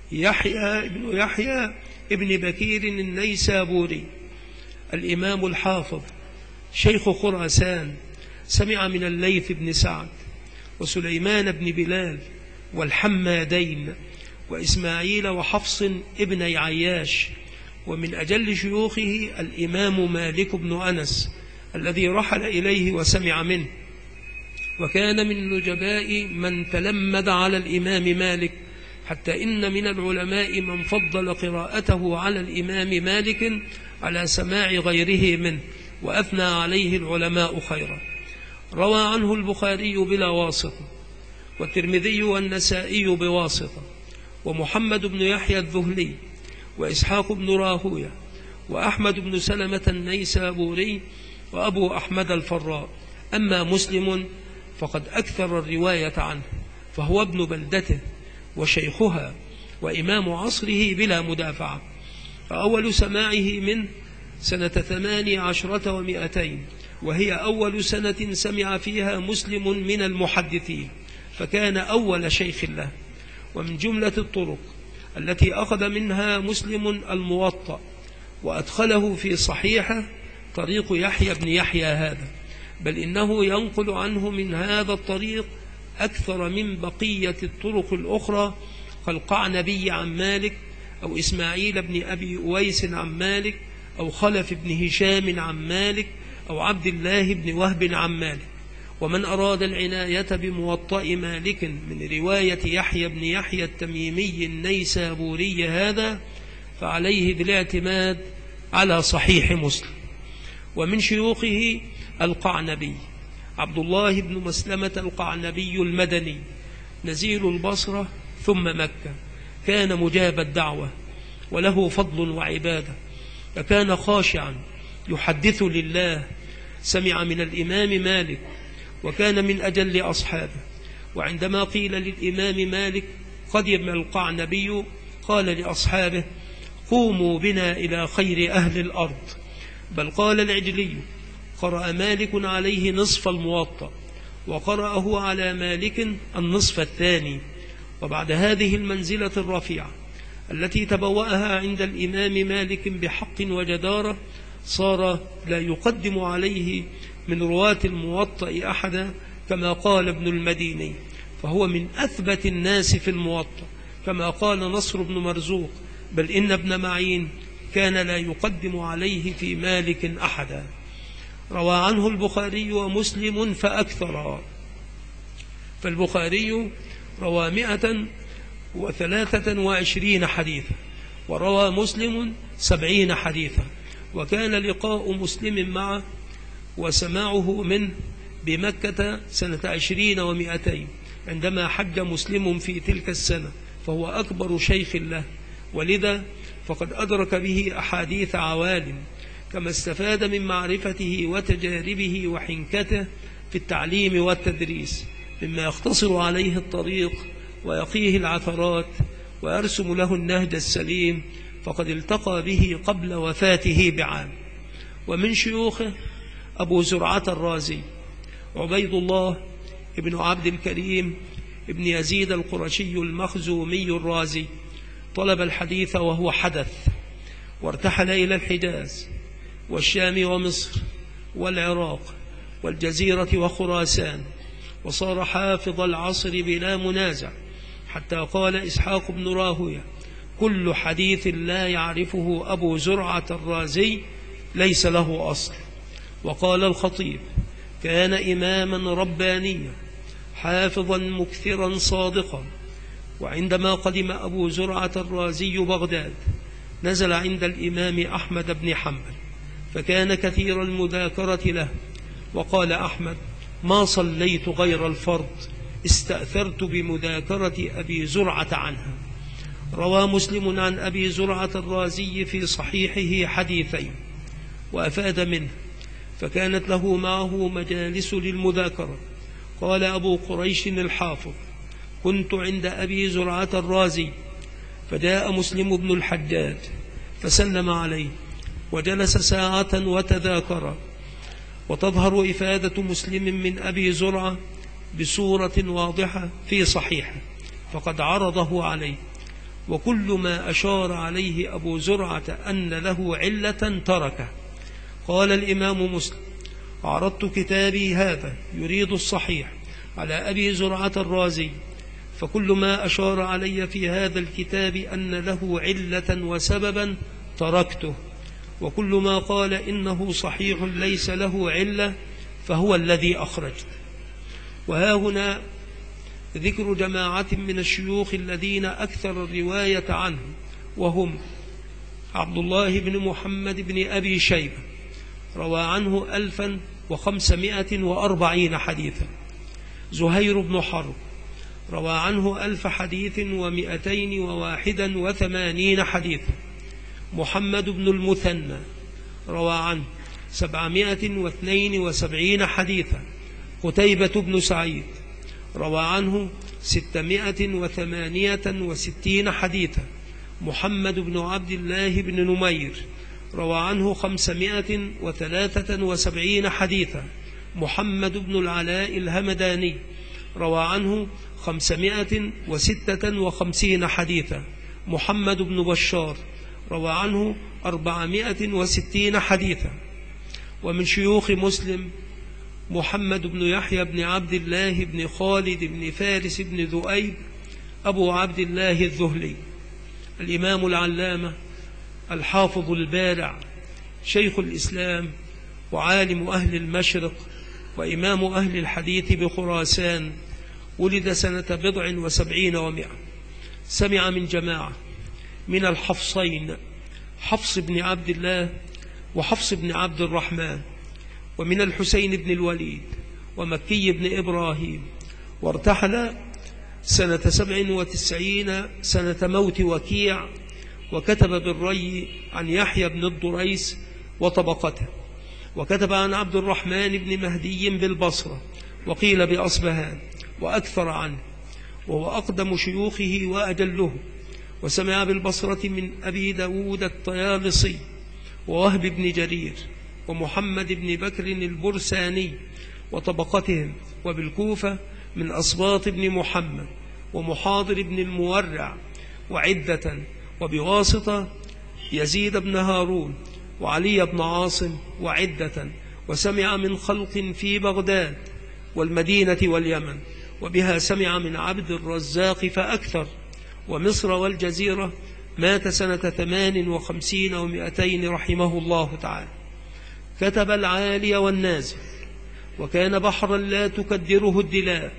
يحيى ابن بكير النيسابوري الإمام الحافظ شيخ خراسان، سمع من الليث بن سعد وسليمان بن بلال والحمادين وإسماعيل وحفص ابن عياش. ومن أجل شيوخه الإمام مالك بن أنس الذي رحل إليه وسمع منه، وكان من نجباء من تلمذ على الإمام مالك، حتى إن من العلماء من فضل قراءته على الإمام مالك على سماع غيره منه، وأثنى عليه العلماء خيرا. روى عنه البخاري بلا واسطة، والترمذي والنسائي بواسطة، ومحمد بن يحيى الذهلي، وإسحاق بن راهوية، وأحمد بن سلمة النيسابوري، وأبو أحمد الفراء. أما مسلم فقد أكثر الرواية عنه، فهو ابن بلدته وشيخها وإمام عصره بلا مدافعة. فأول سماعه من سنة 18 و200، وهي أول سنة سمع فيها مسلم من المحدثين، فكان أول شيخ له. ومن جملة الطرق التي أخذ منها مسلم الموطأ وأدخله في صحيحه طريق يحيى بن يحيى هذا، بل إنه ينقل عنه من هذا الطريق أكثر من بقية الطرق الأخرى، كالقعنبي عن مالك، أو إسماعيل بن أبي أويس عن مالك، أو خلف بن هشام عن مالك، أو عبد الله بن وهب عن مالك. ومن أراد العناية بموطأ مالك من رواية يحيى بن يحيى التميمي النيسابوري هذا فعليه بالاعتماد على صحيح مسلم. ومن شيوخه القعنبي عبد الله بن مسلمة القعنبي المدني نزيل البصرة ثم مكة، كان مجاب الدعوة وله فضل وعبادة، فكان خاشعا يحدث لله. سمع من الإمام مالك وكان من أجل أصحابه، وعندما قيل للإمام مالك قدم القعنبي قال لأصحابه: قوموا بنا إلى خير أهل الأرض. بل قال العجلي: قرأ مالك عليه نصف الموطأ، وقرأه على مالك النصف الثاني. وبعد هذه المنزلة الرفيعة التي تبوأها عند الإمام مالك بحق وجدارة، صار لا يقدم عليه من رواة الموطأ أحدا، كما قال ابن المديني، فهو من أثبت الناس في الموطأ، كما قال نصر بن مرزوق: بل إن ابن معين كان لا يقدم عليه في مالك أحدا. روى عنه البخاري ومسلم فأكثر، فالبخاري روى 123 حديثا، وروى مسلم 70 حديثا. وكان لقاء مسلم معه وسماعه منه بمكة سنة 20 و200 عندما حج مسلم في تلك السنة، فهو أكبر شيخ له، ولذا فقد أدرك به أحاديث عوالم، كما استفاد من معرفته وتجاربه وحنكته في التعليم والتدريس، مما يختصر عليه الطريق ويقيه العثرات ويرسم له النهج السليم، فقد التقى به قبل وفاته بعام. ومن شيوخه أبو زرعة الرازي عبيد الله ابن عبد الكريم ابن يزيد القرشي المخزومي الرازي، طلب الحديث وهو حدث، وارتحل إلى الحجاز والشام ومصر والعراق والجزيرة وخراسان، وصار حافظ العصر بلا منازع، حتى قال إسحاق بن راهويه: كل حديث لا يعرفه أبو زرعة الرازي ليس له أصل. وقال الخطيب: كان إماما ربانيا حافظا مكثرا صادقا. وعندما قدم أبو زرعة الرازي بغداد نزل عند الإمام أحمد بن حنبل، فكان كثير المذاكرة له، وقال أحمد: ما صليت غير الفرض، استأثرت بمذاكرة أبي زرعة عنها. روى مسلم عن أبي زرعة الرازي في صحيحه حديثين وأفاد منه، فكانت له معه مجالس للمذاكرة. قال أبو قريش الحافظ: كنت عند أبي زرعة الرازي، فجاء مسلم بن الحجاج فسلم عليه، وجلس ساعة وتذاكر. وتظهر إفادة مسلم من أبي زرعة بصورة واضحة في صحيحه، فقد عرضه عليه، وكل ما أشار عليه أبو زرعة أن له علة تركه. قال الإمام مسلم: عرضت كتابي هذا يريد الصحيح على أبي زرعة الرازي، فكل ما أشار علي في هذا الكتاب أن له علة وسببا تركته، وكل ما قال إنه صحيح ليس له علة فهو الذي أخرجت. وها هنا ذكر جماعة من الشيوخ الذين أكثر الرواية عنه، وهم: عبد الله بن محمد بن أبي شيبة روى عنه 1540 حديثا. زهير بن حرب روى عنه 1000 حديث و281 حديثا. محمد بن المثنى روى عنه 772 حديثا. قتيبة بن سعيد روى عنه 668 حديثا. محمد بن عبد الله بن نمير روى عنه 573 حديثا. محمد بن العلاء الهمداني روى عنه 556 حديثا. محمد بن بشار روى عنه 460 حديثا. ومن شيوخ مسلم محمد بن يحيى بن عبد الله بن خالد بن فارس بن ذؤيب أبو عبد الله الذهلي، الإمام العلامة الحافظ البارع، شيخ الإسلام وعالم أهل المشرق وإمام أهل الحديث بخراسان، ولد سنة 79 و100. سمع من جماعة من الحفصين، حفص بن عبد الله وحفص بن عبد الرحمن، ومن الحسين بن الوليد ومكي بن إبراهيم، وارتحل سنة 97 سنة موت وكيع، وكتب بالري عن يحيى بن الضريس وطبقته، وكتب عن عبد الرحمن بن مهدي بالبصرة، وقيل بأصبهان، وأكثر عنه، وهو أقدم شيوخه وأجله، وسمع بالبصرة من أبي داود الطيالسي ووهب بن جرير ومحمد بن بكر البرساني وطبقتهم، وبالكوفة من أصباط بن محمد ومحاضر بن المورع وعدة، وبواسطة يزيد بن هارون وعلي بن عاصم وعدة، وسمع من خلق في بغداد والمدينة واليمن، وبها سمع من عبد الرزاق فأكثر، ومصر والجزيرة. مات سنة 58 و200 رحمه الله تعالى. كتب العالي والنازل، وكان بحرا لا تكدره الدلاء.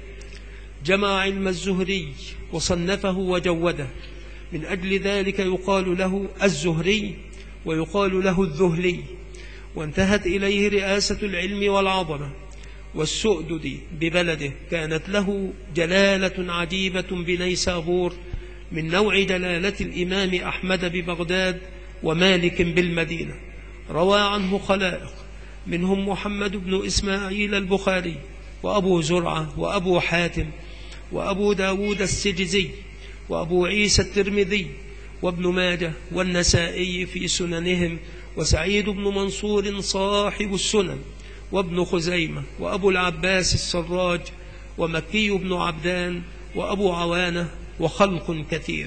جمع علم الزهري وصنفه وجوده، من أجل ذلك يقال له الزهري ويقال له الذهلي. وانتهت إليه رئاسة العلم والعظمة والسؤدد ببلده. كانت له جلالة عجيبة بنيسابور من نوع جلالة الإمام أحمد ببغداد ومالك بالمدينة. روى عنه خلائق، منهم محمد بن إسماعيل البخاري، وأبو زرعة، وأبو حاتم، وأبو داود السجزي، وأبو عيسى الترمذي، وابن ماجه، والنسائي في سننهم، وسعيد بن منصور صاحب السنن، وابن خزيمة، وأبو العباس السراج، ومكي بن عبدان، وأبو عوانة، وخلق كثير.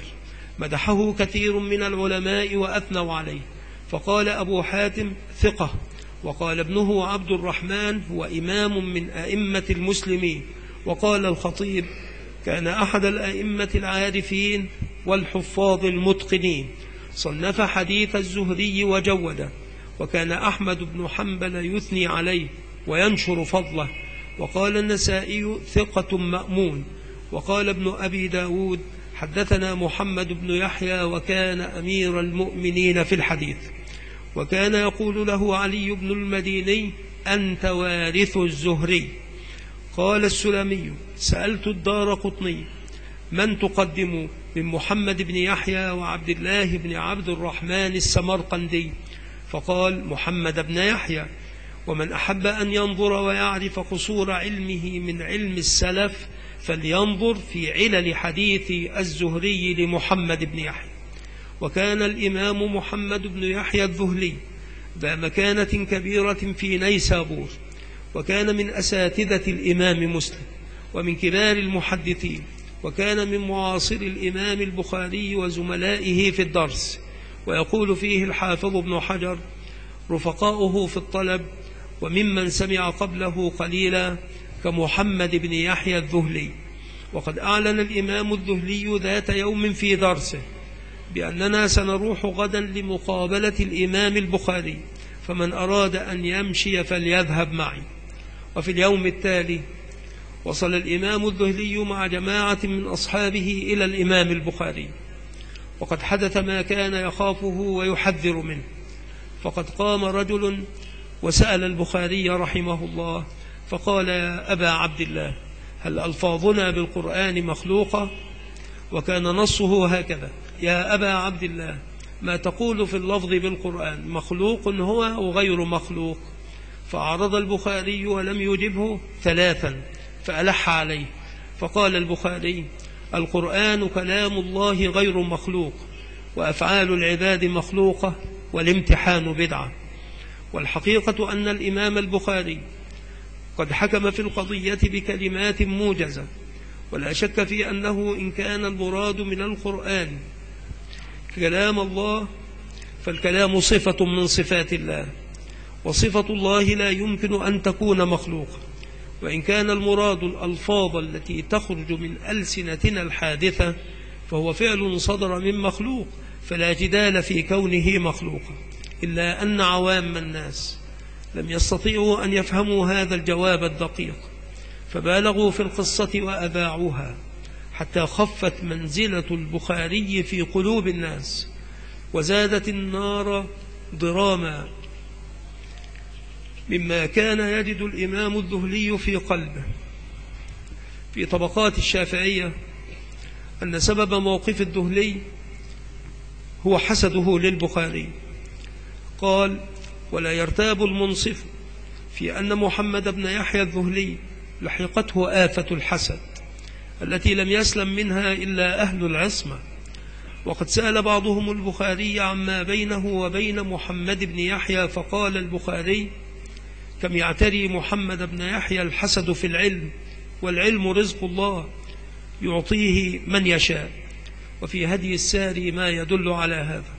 مدحه كثير من العلماء وأثنوا عليه، فقال أبو حاتم ثقة، وقال ابنه عبد الرحمن هو إمام من أئمة المسلمين، وقال الخطيب كان أحد الأئمة العارفين والحفاظ المتقنين. صنف حديث الزهري وجوده، وكان أحمد بن حنبل يثني عليه وينشر فضله. وقال النسائي ثقة مأمون. وقال ابن أبي داود حدثنا محمد بن يحيى، وكان أمير المؤمنين في الحديث. وكان يقول له علي بن المديني أنت وارث الزهري. قال السلمي سألت الدارقطني من تقدم من محمد بن يحيى وعبد الله بن عبد الرحمن السمرقندي؟ فقال محمد بن يحيى. ومن أحب أن ينظر ويعرف قصور علمه من علم السلف فلينظر في علل حديث الزهري لمحمد بن يحيى. وكان الإمام محمد بن يحيى الذهلي ذا مكانة كبيرة في نيسابور، وكان من أساتذة الإمام مسلم ومن كبار المحدثين، وكان من معاصر الإمام البخاري وزملائه في الدرس. ويقول فيه الحافظ ابن حجر رفقاؤه في الطلب وممن سمع قبله قليلا كمحمد بن يحيى الذهلي. وقد أعلن الإمام الذهلي ذات يوم في درسه بأننا سنروح غدا لمقابلة الإمام البخاري، فمن أراد أن يمشي فليذهب معي. وفي اليوم التالي وصل الإمام الذهلي مع جماعة من أصحابه إلى الإمام البخاري، وقد حدث ما كان يخافه ويحذر منه. فقد قام رجل وسأل البخاري رحمه الله فقال يا أبا عبد الله هل ألفاظنا بالقرآن مخلوقة؟ وكان نصه هكذا: يا أبا عبد الله ما تقول في اللفظ بالقرآن، مخلوق هو أو غير مخلوق؟ فأعرض البخاري ولم يجبه 3 فألح عليه، فقال البخاري: القرآن كلام الله غير مخلوق، وأفعال العباد مخلوقة، والامتحان بدعة. والحقيقة أن الإمام البخاري قد حكم في القضية بكلمات موجزة، ولا شك في أنه إن كان المراد من القرآن كلام الله فالكلام صفة من صفات الله، وصفة الله لا يمكن أن تكون مخلوقة. وإن كان المراد الألفاظ التي تخرج من ألسنتنا الحادثة فهو فعل صدر من مخلوق، فلا جدال في كونه مخلوقا، إلا أن عوام الناس لم يستطيعوا أن يفهموا هذا الجواب الدقيق، فبالغوا في القصة وأذاعوها حتى خفت منزلة البخاري في قلوب الناس، وزادت النار ضراما. مما كان يجد الإمام الذهلي في قلبه في طبقات الشافعية أن سبب موقف الذهلي هو حسده للبخاري. قال: ولا يرتاب المنصف في أن محمد بن يحيى الذهلي لحقته آفة الحسد التي لم يسلم منها إلا أهل العصمة، وقد سأل بعضهم البخاري عما بينه وبين محمد بن يحيى، فقال البخاري: كم يعتري محمد بن يحيى الحسد في العلم، والعلم رزق الله يعطيه من يشاء. وفي هدي الساري ما يدل على هذا.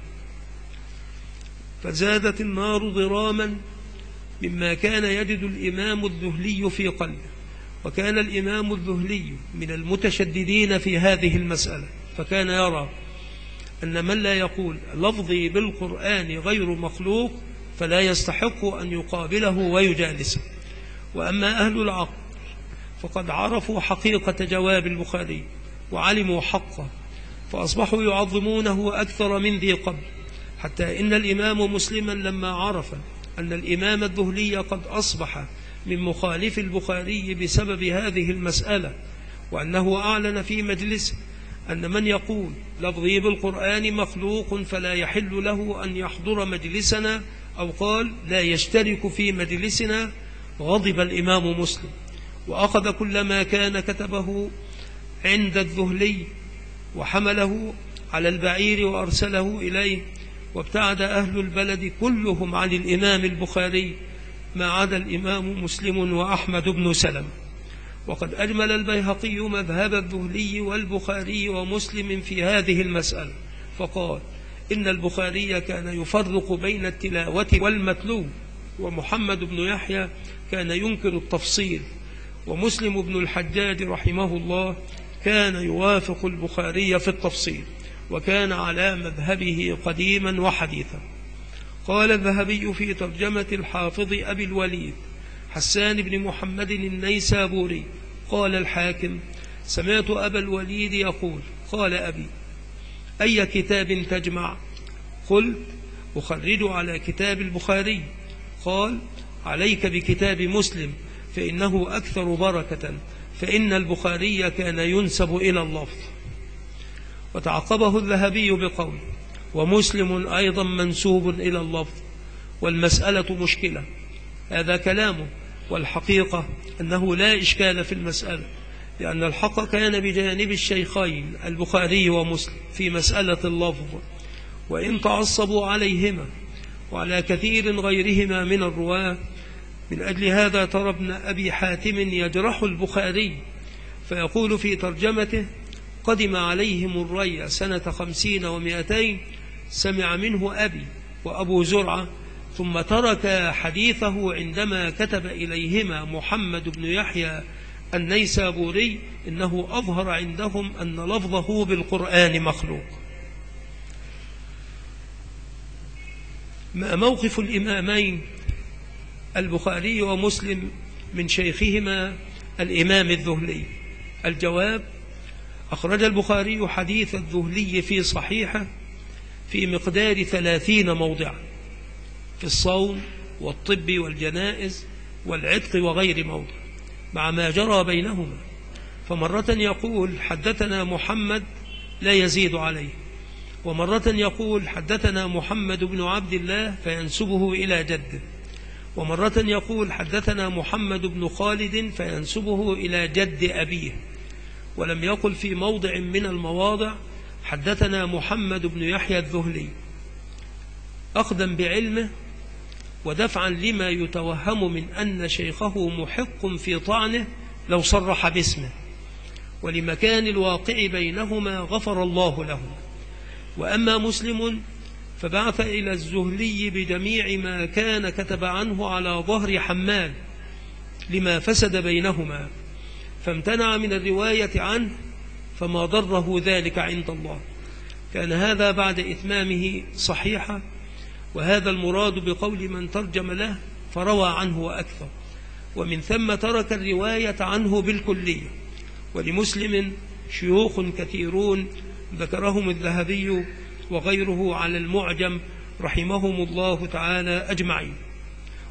فزادت النار ضراما مما كان يجد الإمام الذهلي في قلبه، وكان الإمام الذهلي من المتشددين في هذه المسألة، فكان يرى أن من لا يقول لفظي بالقرآن غير مخلوق فلا يستحق أن يقابله ويجالسه. وأما أهل العقل فقد عرفوا حقيقة جواب البخاري وعلموا حقه، فأصبحوا يعظمونه أكثر من ذي قبل، حتى إن الإمام مسلما لما عرف أن الإمام الذهلي قد أصبح من مخالف البخاري بسبب هذه المسألة، وأنه أعلن في مجلسه أن من يقول لفظي بالقرآن مخلوق فلا يحل له أن يحضر مجلسنا، أو قال لا يشترك في مجلسنا، غضب الإمام مسلم وأخذ كل ما كان كتبه عند الذهلي وحمله على البعير وأرسله إليه، وابتعد أهل البلد كلهم عن الإمام البخاري ما عدا الإمام مسلم وأحمد بن سلمة. وقد أجمل البيهقي مذهب الذهلي والبخاري ومسلم في هذه المسألة، فقال: إن البخاري كان يفرق بين التلاوة والمتلو، ومحمد بن يحيى كان ينكر التفصيل، ومسلم بن الحجاج رحمه الله كان يوافق البخاري في التفصيل، وكان على مذهبه قديما وحديثا. قال الذهبي في ترجمة الحافظ أبي الوليد حسان بن محمد النيسابوري: قال الحاكم: سمعت أبا الوليد يقول: قال أبي: أي كتاب تجمع؟ قلت: أخرج على كتاب البخاري. قال: عليك بكتاب مسلم فإنه أكثر بركة، فإن البخاري كان ينسب إلى اللفظ. وتعقبه الذهبي بقول: ومسلم أيضا منسوب إلى اللفظ، والمسألة مشكلة. هذا كلامه، والحقيقة أنه لا إشكال في المسألة، لأن الحق كان بجانب الشيخين البخاري ومسلم في مسألة اللفظ، وإن تعصبوا عليهما وعلى كثير غيرهما من الرواة. من أجل هذا ترى ابن أبي حاتم يجرح البخاري فيقول في ترجمته: قدم عليهم الري سنة 50 و200، سمع منه أبي وأبو زرعة، ثم ترك حديثه عندما كتب إليهما محمد بن يحيى النيسابوري إنه أظهر عندهم أن لفظه بالقرآن مخلوق. ما موقف الإمامين البخاري ومسلم من شيخهما الإمام الذهلي؟ الجواب: أخرج البخاري حديث الذهلي في صحيحه في مقدار 30 موضعا، في الصوم والطب والجنائز والعتق وغير موضع، مع ما جرى بينهما. فمرة يقول: حدثنا محمد لا يزيد عليه، ومرة يقول: حدثنا محمد بن عبد الله فينسبه إلى جده، ومرة يقول: حدثنا محمد بن خالد فينسبه إلى جد أبيه. ولم يقل في موضع من المواضع: حدثنا محمد بن يحيى الذهلي، أخذا بعلمه ودفعا لما يتوهم من أن شيخه محق في طعنه لو صرح باسمه، ولمكان الواقع بينهما غفر الله له. وأما مسلم فبعث إلى الذهلي بجميع ما كان كتب عنه على ظهر حمال لما فسد بينهما، فامتنع من الرواية عنه، فما ضره ذلك عند الله. كان هذا بعد إتمامه صحيحة، وهذا المراد بقول من ترجم له فروى عنه وأكثر، ومن ثم ترك الرواية عنه بالكلية. ولمسلم شيوخ كثيرون ذكرهم الذهبي وغيره على المعجم رحمهم الله تعالى أجمعين.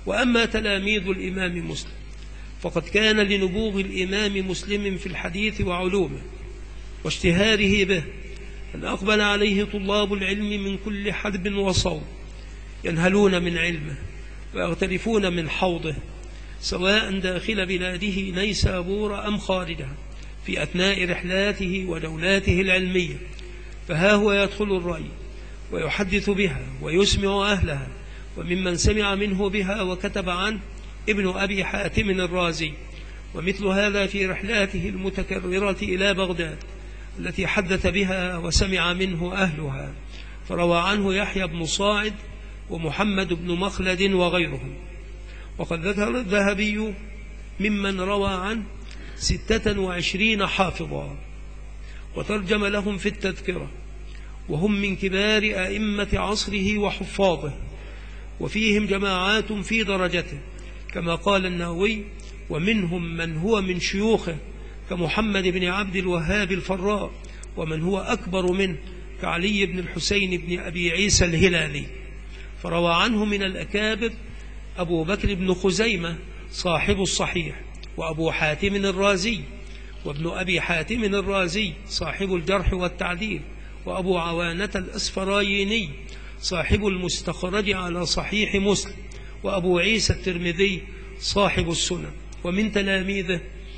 وأما تلاميذ الإمام مسلم فقد كان لنبوغ الإمام مسلم في الحديث وعلومه واشتهاره به أن أقبل عليه طلاب العلم من كل حدب وصوب ينهلون من علمه ويغترفون من حوضه، سواء داخل بلاده نيسابور أم خارجها، في أثناء رحلاته ودولاته العلمية. فها هو يدخل الرأي ويحدث بها ويسمع أهلها، وممن سمع منه بها وكتب عنه ابن أبي حاتم الرازي. ومثل هذا في رحلاته المتكررة إلى بغداد التي حدث بها وسمع منه أهلها، فروى عنه يحيى بن صاعد ومحمد بن مخلد وغيرهم. وقد ذكر الذهبي ممن روى عنه 26 حافظا، وترجم لهم في التذكرة، وهم من كبار أئمة عصره وحفاظه، وفيهم جماعات في درجته كما قال النووي: ومنهم من هو من شيوخه كمحمد بن عبد الوهاب الفراء، ومن هو أكبر منه كعلي بن الحسين بن أبي عيسى الهلالي. فروى عنه من الأكابر أبو بكر بن خزيمة صاحب الصحيح، وأبو حاتم الرازي، وابن أبي حاتم الرازي صاحب الجرح والتعديل، وأبو عوانة الأسفرايني صاحب المستخرج على صحيح مسلم، وأبو عيسى الترمذي صاحب السنن. ومن تلاميذه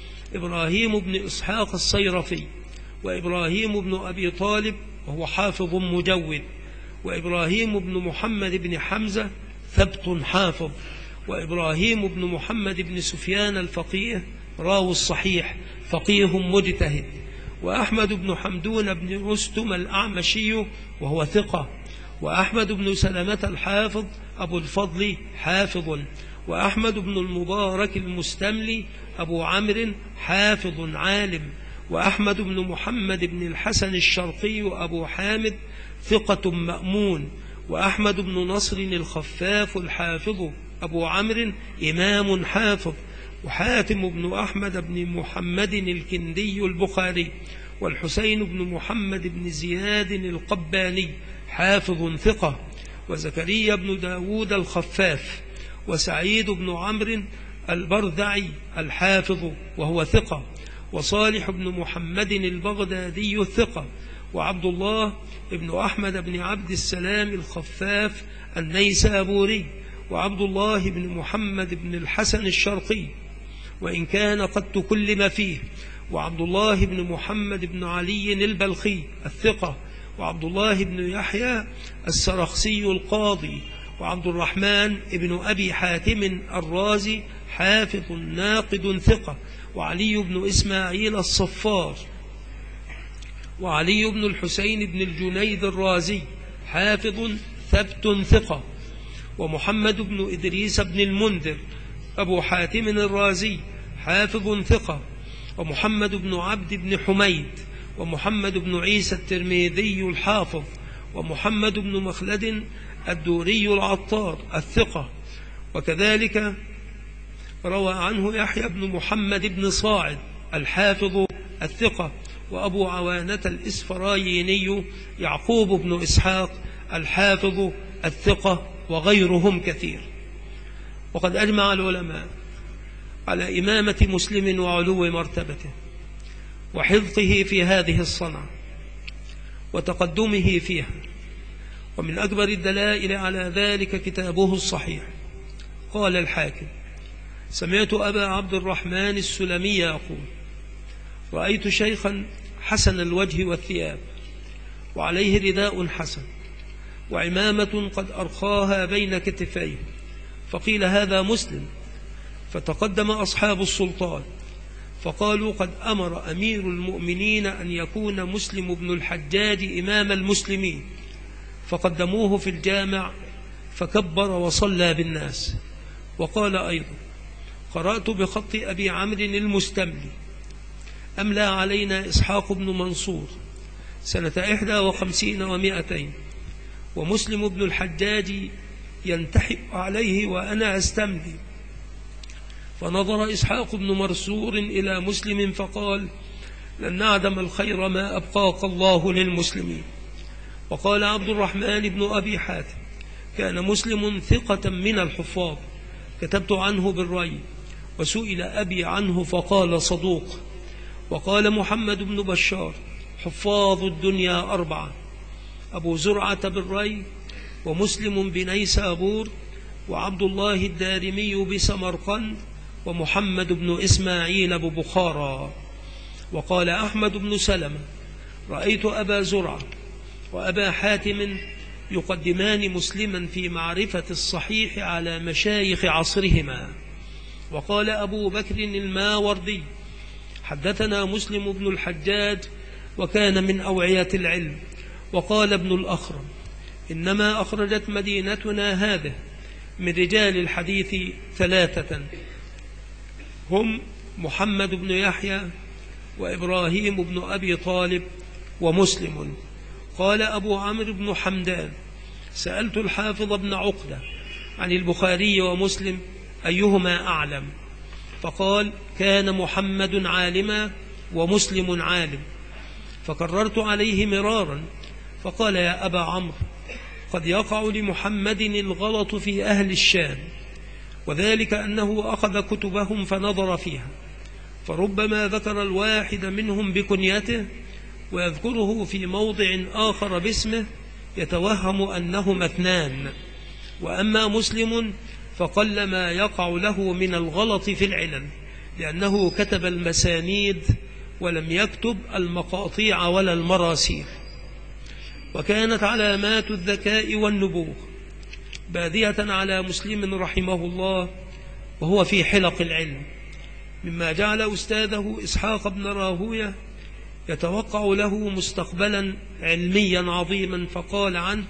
إبراهيم بن إسحاق الصيرفي، وإبراهيم بن أبي طالب وهو حافظ مجود، وإبراهيم بن محمد بن حمزة ثبت حافظ، وإبراهيم بن محمد بن سفيان الفقيه راوي الصحيح فقيه مجتهد، وأحمد بن حمدون بن رستم الأعمشي وهو ثقة، وأحمد بن سلمة الحافظ أبو الفضل حافظ، وأحمد بن المبارك المستملي أبو عمرو حافظ عالم، وأحمد بن محمد بن الحسن الشرقي أبو حامد ثقة مأمون، وأحمد بن نصر الخفاف الحافظ أبو عمرو إمام حافظ، وحاتم بن أحمد بن محمد الكندي البخاري، والحسين بن محمد بن زياد القباني حافظ ثقة، وزكريا بن داود الخفاف، وسعيد بن عمرو البرذعي الحافظ وهو ثقة، وصالح بن محمد البغدادي الثقة، وعبد الله بن أحمد بن عبد السلام الخفاف النيسابوري، وعبد الله بن محمد بن الحسن الشرقي وإن كان قد تكلم فيه، وعبد الله بن محمد بن علي البلخي الثقة، وعبد الله بن يحيى السرخسي القاضي، وعبد الرحمن بن أبي حاتم الرازي حافظ ناقد ثقة، وعلي بن إسماعيل الصفار، وعلي بن الحسين بن الجنيد الرازي حافظ ثبت ثقة، ومحمد بن إدريس بن المنذر أبو حاتم الرازي حافظ ثقة، ومحمد بن عبد بن حميد، ومحمد بن عيسى الترمذي الحافظ، ومحمد بن مخلد الدوري العطار الثقة. وكذلك روى عنه يحيى بن محمد بن صاعد الحافظ الثقة، وأبو عوانة الإسفرايني يعقوب بن إسحاق الحافظ الثقة، وغيرهم كثير. وقد أجمع العلماء على إمامة مسلم وعلو مرتبته وحفظه في هذه الصنعة وتقدمه فيها، ومن أكبر الدلائل على ذلك كتابه الصحيح. قال الحاكم: سمعت أبا عبد الرحمن السلمي يقول: رأيت شيخا حسن الوجه والثياب، وعليه رداء حسن، وعمامة قد أرخاها بين كتفيه، فقيل: هذا مسلم. فتقدم أصحاب السلطان فقالوا: قد أمر أمير المؤمنين أن يكون مسلم بن الحجاج إمام المسلمين. فقدموه في الجامع فكبر وصلى بالناس. وقال أيضا: قرأت بخط أبي عمرو المستملي، أملى علينا إسحاق بن منصور سنة 51 و200، ومسلم بن الحجاج ينتحب عليه وأنا أستملي. فنظر إسحاق بن منصور إلى مسلم فقال: لن نعدم الخير ما أبقاك الله للمسلمين. وقال عبد الرحمن بن أبي حاتم: كان مسلم ثقة من الحفاظ، كتبت عنه بالري، وسئل أبي عنه فقال صدوق. وقال محمد بن بشار: حفاظ الدنيا 4: أبو زرعة بالري، ومسلم بنيسابور، وعبد الله الدارمي بسمرقند، ومحمد بن إسماعيل ببخارى. وقال أحمد بن سلمة: رأيت أبا زرعة وأبا حاتم يقدمان مسلما في معرفة الصحيح على مشايخ عصرهما. وقال أبو بكر الماوردي: حدثنا مسلم بن الحجاج وكان من أوعية العلم. وقال ابن الأخرم: إنما أخرجت مدينتنا هذه من رجال الحديث 3 هم محمد بن يحيى، وإبراهيم بن أبي طالب، ومسلم. قال أبو عمرو بن حمدان: سألت الحافظ بن عقدة عن البخاري ومسلم أيهما أعلم، فقال: كان محمد عالما ومسلم عالم. فكررت عليه مرارا، فقال: يا أبا عمرو، قد يقع لمحمد الغلط في أهل الشام، وذلك أنه أخذ كتبهم فنظر فيها، فربما ذكر الواحد منهم بكنيته ويذكره في موضع آخر باسمه يتوهم أنهما 2. وأما مسلم فقل ما يقع له من الغلط في العلل، لأنه كتب المسانيد ولم يكتب المقاطيع ولا المراسيل. وكانت علامات الذكاء والنبوغ بادية على مسلم رحمه الله وهو في حلق العلم، مما جعل أستاذه إسحاق بن راهوية يتوقع له مستقبلا علميا عظيما، فقال عنه: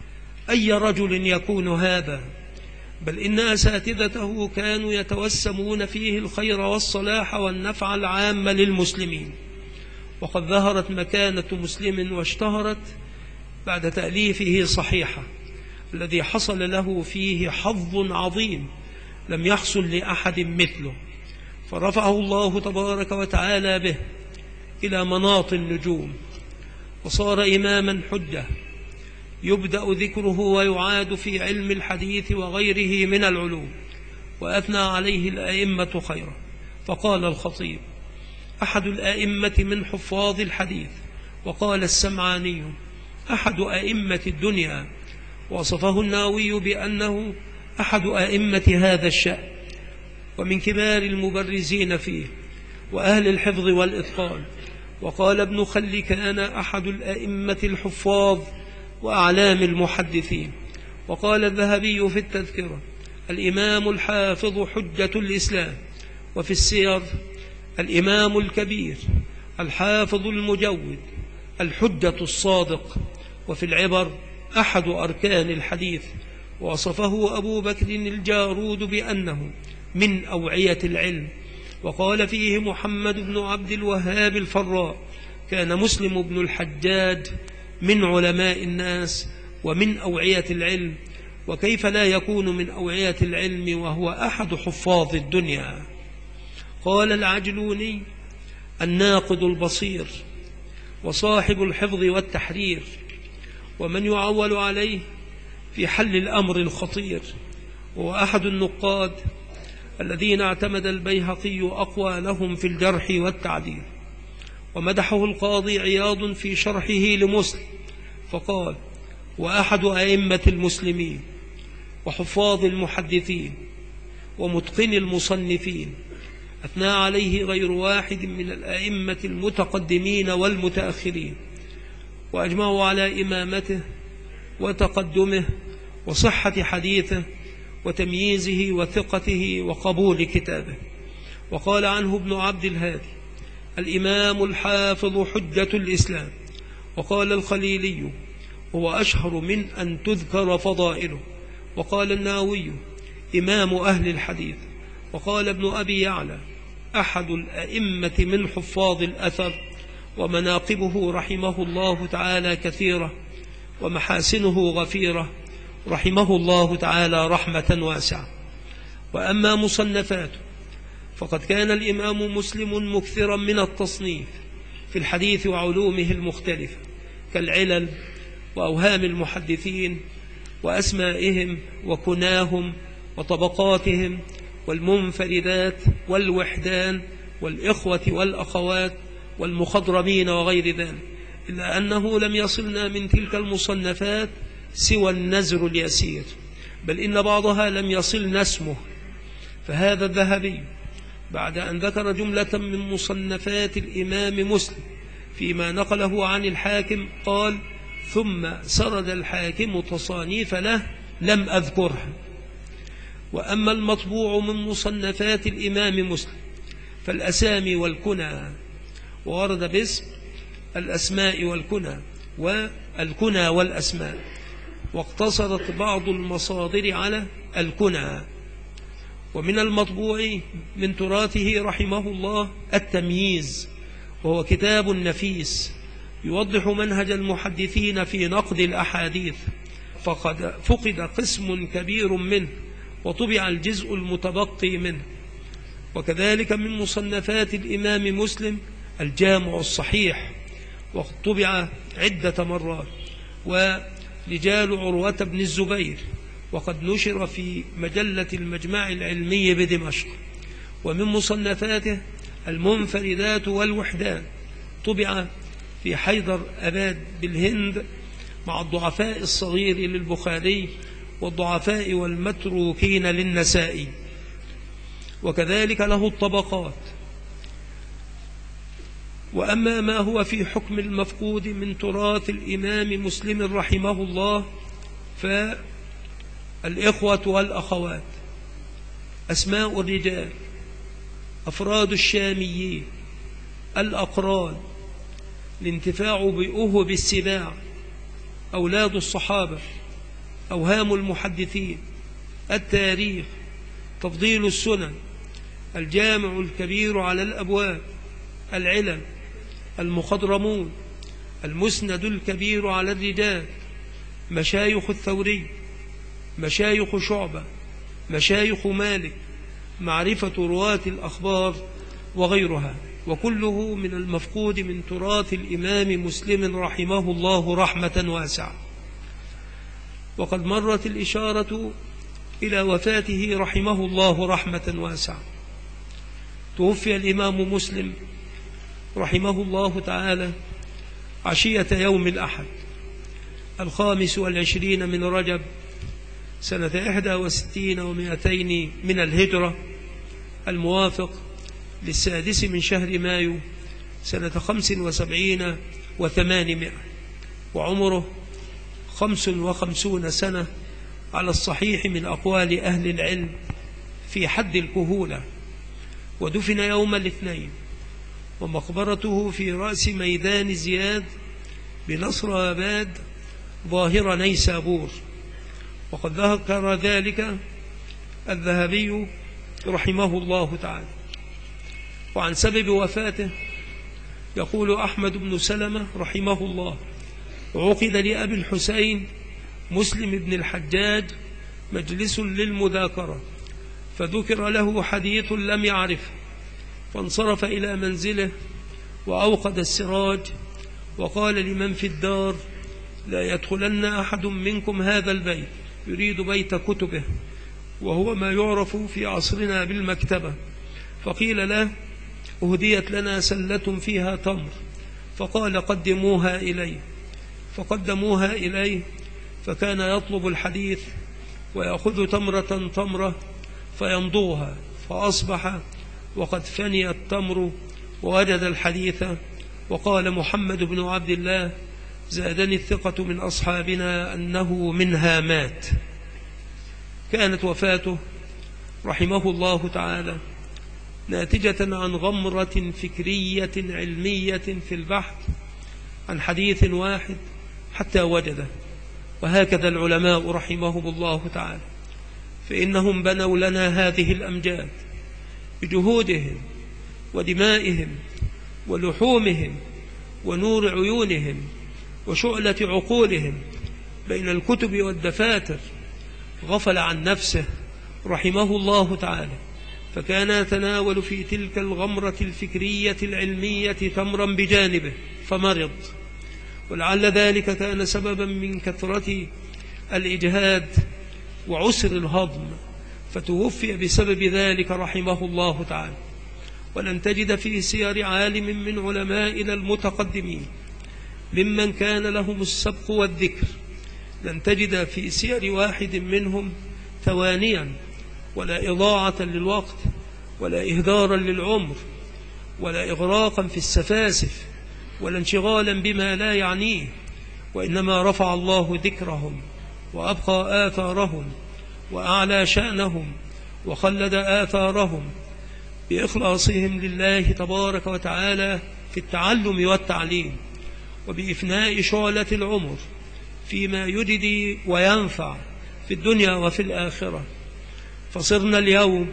أي رجل يكون هذا؟ بل إن أساتذته كانوا يتوسمون فيه الخير والصلاح والنفع العام للمسلمين. وقد ظهرت مكانة مسلم واشتهرت بعد تأليفه صحيحة، الذي حصل له فيه حظ عظيم لم يحصل لأحد مثله، فرفعه الله تبارك وتعالى به إلى مناط النجوم، وصار إماما حجة يبدأ ذكره ويعاد في علم الحديث وغيره من العلوم. وأثنى عليه الأئمة خيرا، فقال الخطيب: أحد الأئمة من حفاظ الحديث. وقال السمعاني: أحد أئمة الدنيا. وصفه الناوي بأنه أحد أئمة هذا الشأن، ومن كبار المبرزين فيه وأهل الحفظ والإتقان. وقال ابن خل: كان أحد الأئمة الحفاظ وأعلام المحدثين. وقال الذهبي في التذكرة: الإمام الحافظ حجة الإسلام. وفي السير: الإمام الكبير الحافظ المجود الحجة الصادق. وفي العبر: أحد أركان الحديث. وصفه أبو بكر الجارود بأنه من أوعية العلم. وقال فيه محمد بن عبد الوهاب الفراء: كان مسلم بن الحجاج من علماء الناس ومن أوعية العلم، وكيف لا يكون من أوعية العلم وهو أحد حفاظ الدنيا. قال العجلوني: الناقد البصير وصاحب الحفظ والتحرير، ومن يعول عليه في حل الأمر الخطير، وهو أحد النقاد الذين اعتمد البيهقي أقوالهم في الجرح والتعديل. ومدحه القاضي عياض في شرحه لمسلم فقال: وأحد أئمة المسلمين وحفاظ المحدثين ومتقن المصنفين. أثنى عليه غير واحد من الأئمة المتقدمين والمتأخرين، وأجمعوا على إمامته وتقدمه وصحة حديثه وتمييزه وثقته وقبول كتابه. وقال عنه ابن عبد الهادي: الإمام الحافظ حجة الإسلام. وقال الخليلي: هو أشهر من أن تذكر فضائله. وقال الناوي: إمام أهل الحديث. وقال ابن أبي يعلى: أحد الأئمة من حفاظ الأثر. ومناقبه رحمه الله تعالى كثيرة، ومحاسنه غفيرة رحمه الله تعالى رحمة واسعة. وأما مصنفاته فقد كان الإمام مسلم مكثرا من التصنيف في الحديث وعلومه المختلفة، كالعلل وأوهام المحدثين وأسمائهم وكناهم وطبقاتهم والمنفردات والوحدان والإخوة والأخوات والمخضرمين وغير ذلك، إلا أنه لم يصلنا من تلك المصنفات سوى النزر اليسير، بل إن بعضها لم يصلنا اسمه. فهذا الذهبي بعد أن ذكر جملة من مصنفات الإمام مسلم فيما نقله عن الحاكم قال: ثم سرد الحاكم تصانيف له لم أذكرها. وأما المطبوع من مصنفات الإمام مسلم فالأسامي والكنى، وورد باسم الأسماء والكنى والكنى والأسماء، واقتصرت بعض المصادر على الكنى. ومن المطبوع من تراثه رحمه الله التمييز، وهو كتاب نفيس يوضح منهج المحدثين في نقد الأحاديث، فقد فقد قسم كبير منه وطبع الجزء المتبقي منه. وكذلك من مصنفات الإمام مسلم الجامع الصحيح، وطبع عدة مرات، ورجال عروة بن الزبير، وقد نشر في مجلة المجمع العلمي بدمشق. ومن مصنفاته المنفردات والوحدان، طبع في حيدر أباد بالهند مع الضعفاء الصغير للبخاري والضعفاء والمتروكين للنسائي. وكذلك له الطبقات. وأما ما هو في حكم المفقود من تراث الإمام مسلم رحمه الله فالإخوة والأخوات، أسماء الرجال، أفراد الشاميين، الأقران، الانتفاع بأهب السباع، أولاد الصحابة، أوهام المحدثين، التاريخ، تفضيل السنن، الجامع الكبير على الأبواب، العلل، المخضرمون، المسند الكبير على الرجال، مشايخ الثوري، مشايخ شعبة، مشايخ مالك، معرفة رواة الأخبار وغيرها، وكله من المفقود من تراث الإمام مسلم رحمه الله رحمة واسعة. وقد مرت الإشارة إلى وفاته رحمه الله رحمة واسعة. توفي الإمام مسلم رحمه الله تعالى عشية يوم الأحد 25 من رجب سنة 61 و200 من الهجرة، الموافق 6 من شهر مايو سنة 75 و800، وعمره 55 سنة على الصحيح من أقوال أهل العلم في حد الكهولة. ودفن يوم الاثنين، ومقبرته في رأس ميدان زياد بنصر آباد ظاهر نيسابور. وقد ذكر ذلك الذهبي رحمه الله تعالى. وعن سبب وفاته يقول أحمد بن سلمة رحمه الله: عقد لأبي الحسين مسلم بن الحجاج مجلس للمذاكرة، فذكر له حديث لم يعرفه، فانصرف إلى منزله وأوقد السراج وقال لمن في الدار: لا يدخلن أحد منكم هذا البيت، يريد بيت كتبه، وهو ما يعرف في عصرنا بالمكتبة. فقيل له: أهديت لنا سلة فيها تمر، فقال: قدموها إليه. فقدموها إليه، فكان يطلب الحديث ويأخذ تمرة تمرة فيمضوها، فأصبح وقد فني التمر ووجد الحديث، وقال محمد بن عبد الله: زادني الثقة من أصحابنا أنه منها مات. كانت وفاته رحمه الله تعالى ناتجة عن غمرة فكرية علمية في البحث عن حديث واحد حتى وجده. وهكذا العلماء رحمهم الله تعالى، فإنهم بنوا لنا هذه الأمجاد بجهودهم ودمائهم ولحومهم ونور عيونهم وشعلة عقولهم بين الكتب والدفاتر. غفل عن نفسه رحمه الله تعالى، فكان يتناول في تلك الغمرة الفكرية العلمية تمرا بجانبه فمرض، ولعل ذلك كان سببا من كثرة الإجهاد وعسر الهضم، فتوفي بسبب ذلك رحمه الله تعالى. ولن تجد في سير عالم من علمائنا المتقدمين ممن كان لهم السبق والذكر، لن تجد في سير واحد منهم توانيا ولا إضاعة للوقت ولا إهدارا للعمر ولا إغراقا في السفاسف ولا انشغالا بما لا يعنيه، وإنما رفع الله ذكرهم وأبقى آثارهم وأعلى شأنهم وخلد آثارهم بإخلاصهم لله تبارك وتعالى في التعلم والتعليم، وبإفناء شعلة العمر فيما يجدي وينفع في الدنيا وفي الآخرة. فصرنا اليوم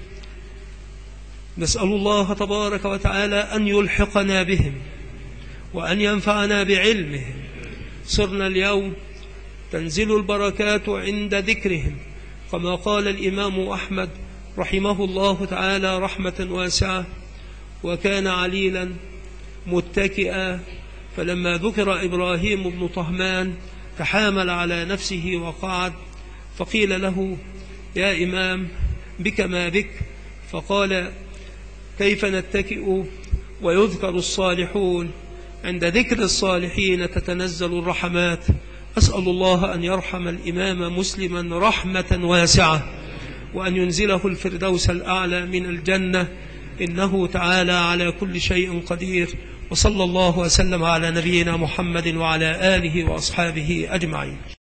نسأل الله تبارك وتعالى أن يلحقنا بهم وأن ينفعنا بعلمهم. صرنا اليوم تنزل البركات عند ذكرهم، كما قال الإمام أحمد رحمه الله تعالى رحمة واسعة: وكان عليلا متكئا، فلما ذكر إبراهيم بن طهمان تحامل على نفسه وقعد، فقيل له: يا إمام بك ما بك؟ فقال: كيف نتكئ ويذكر الصالحون؟ عند ذكر الصالحين تتنزل الرحمات. أسأل الله أن يرحم الإمام مسلما رحمة واسعة، وأن ينزله الفردوس الأعلى من الجنة، إنه تعالى على كل شيء قدير. وصلى الله وسلم على نبينا محمد وعلى آله وأصحابه أجمعين.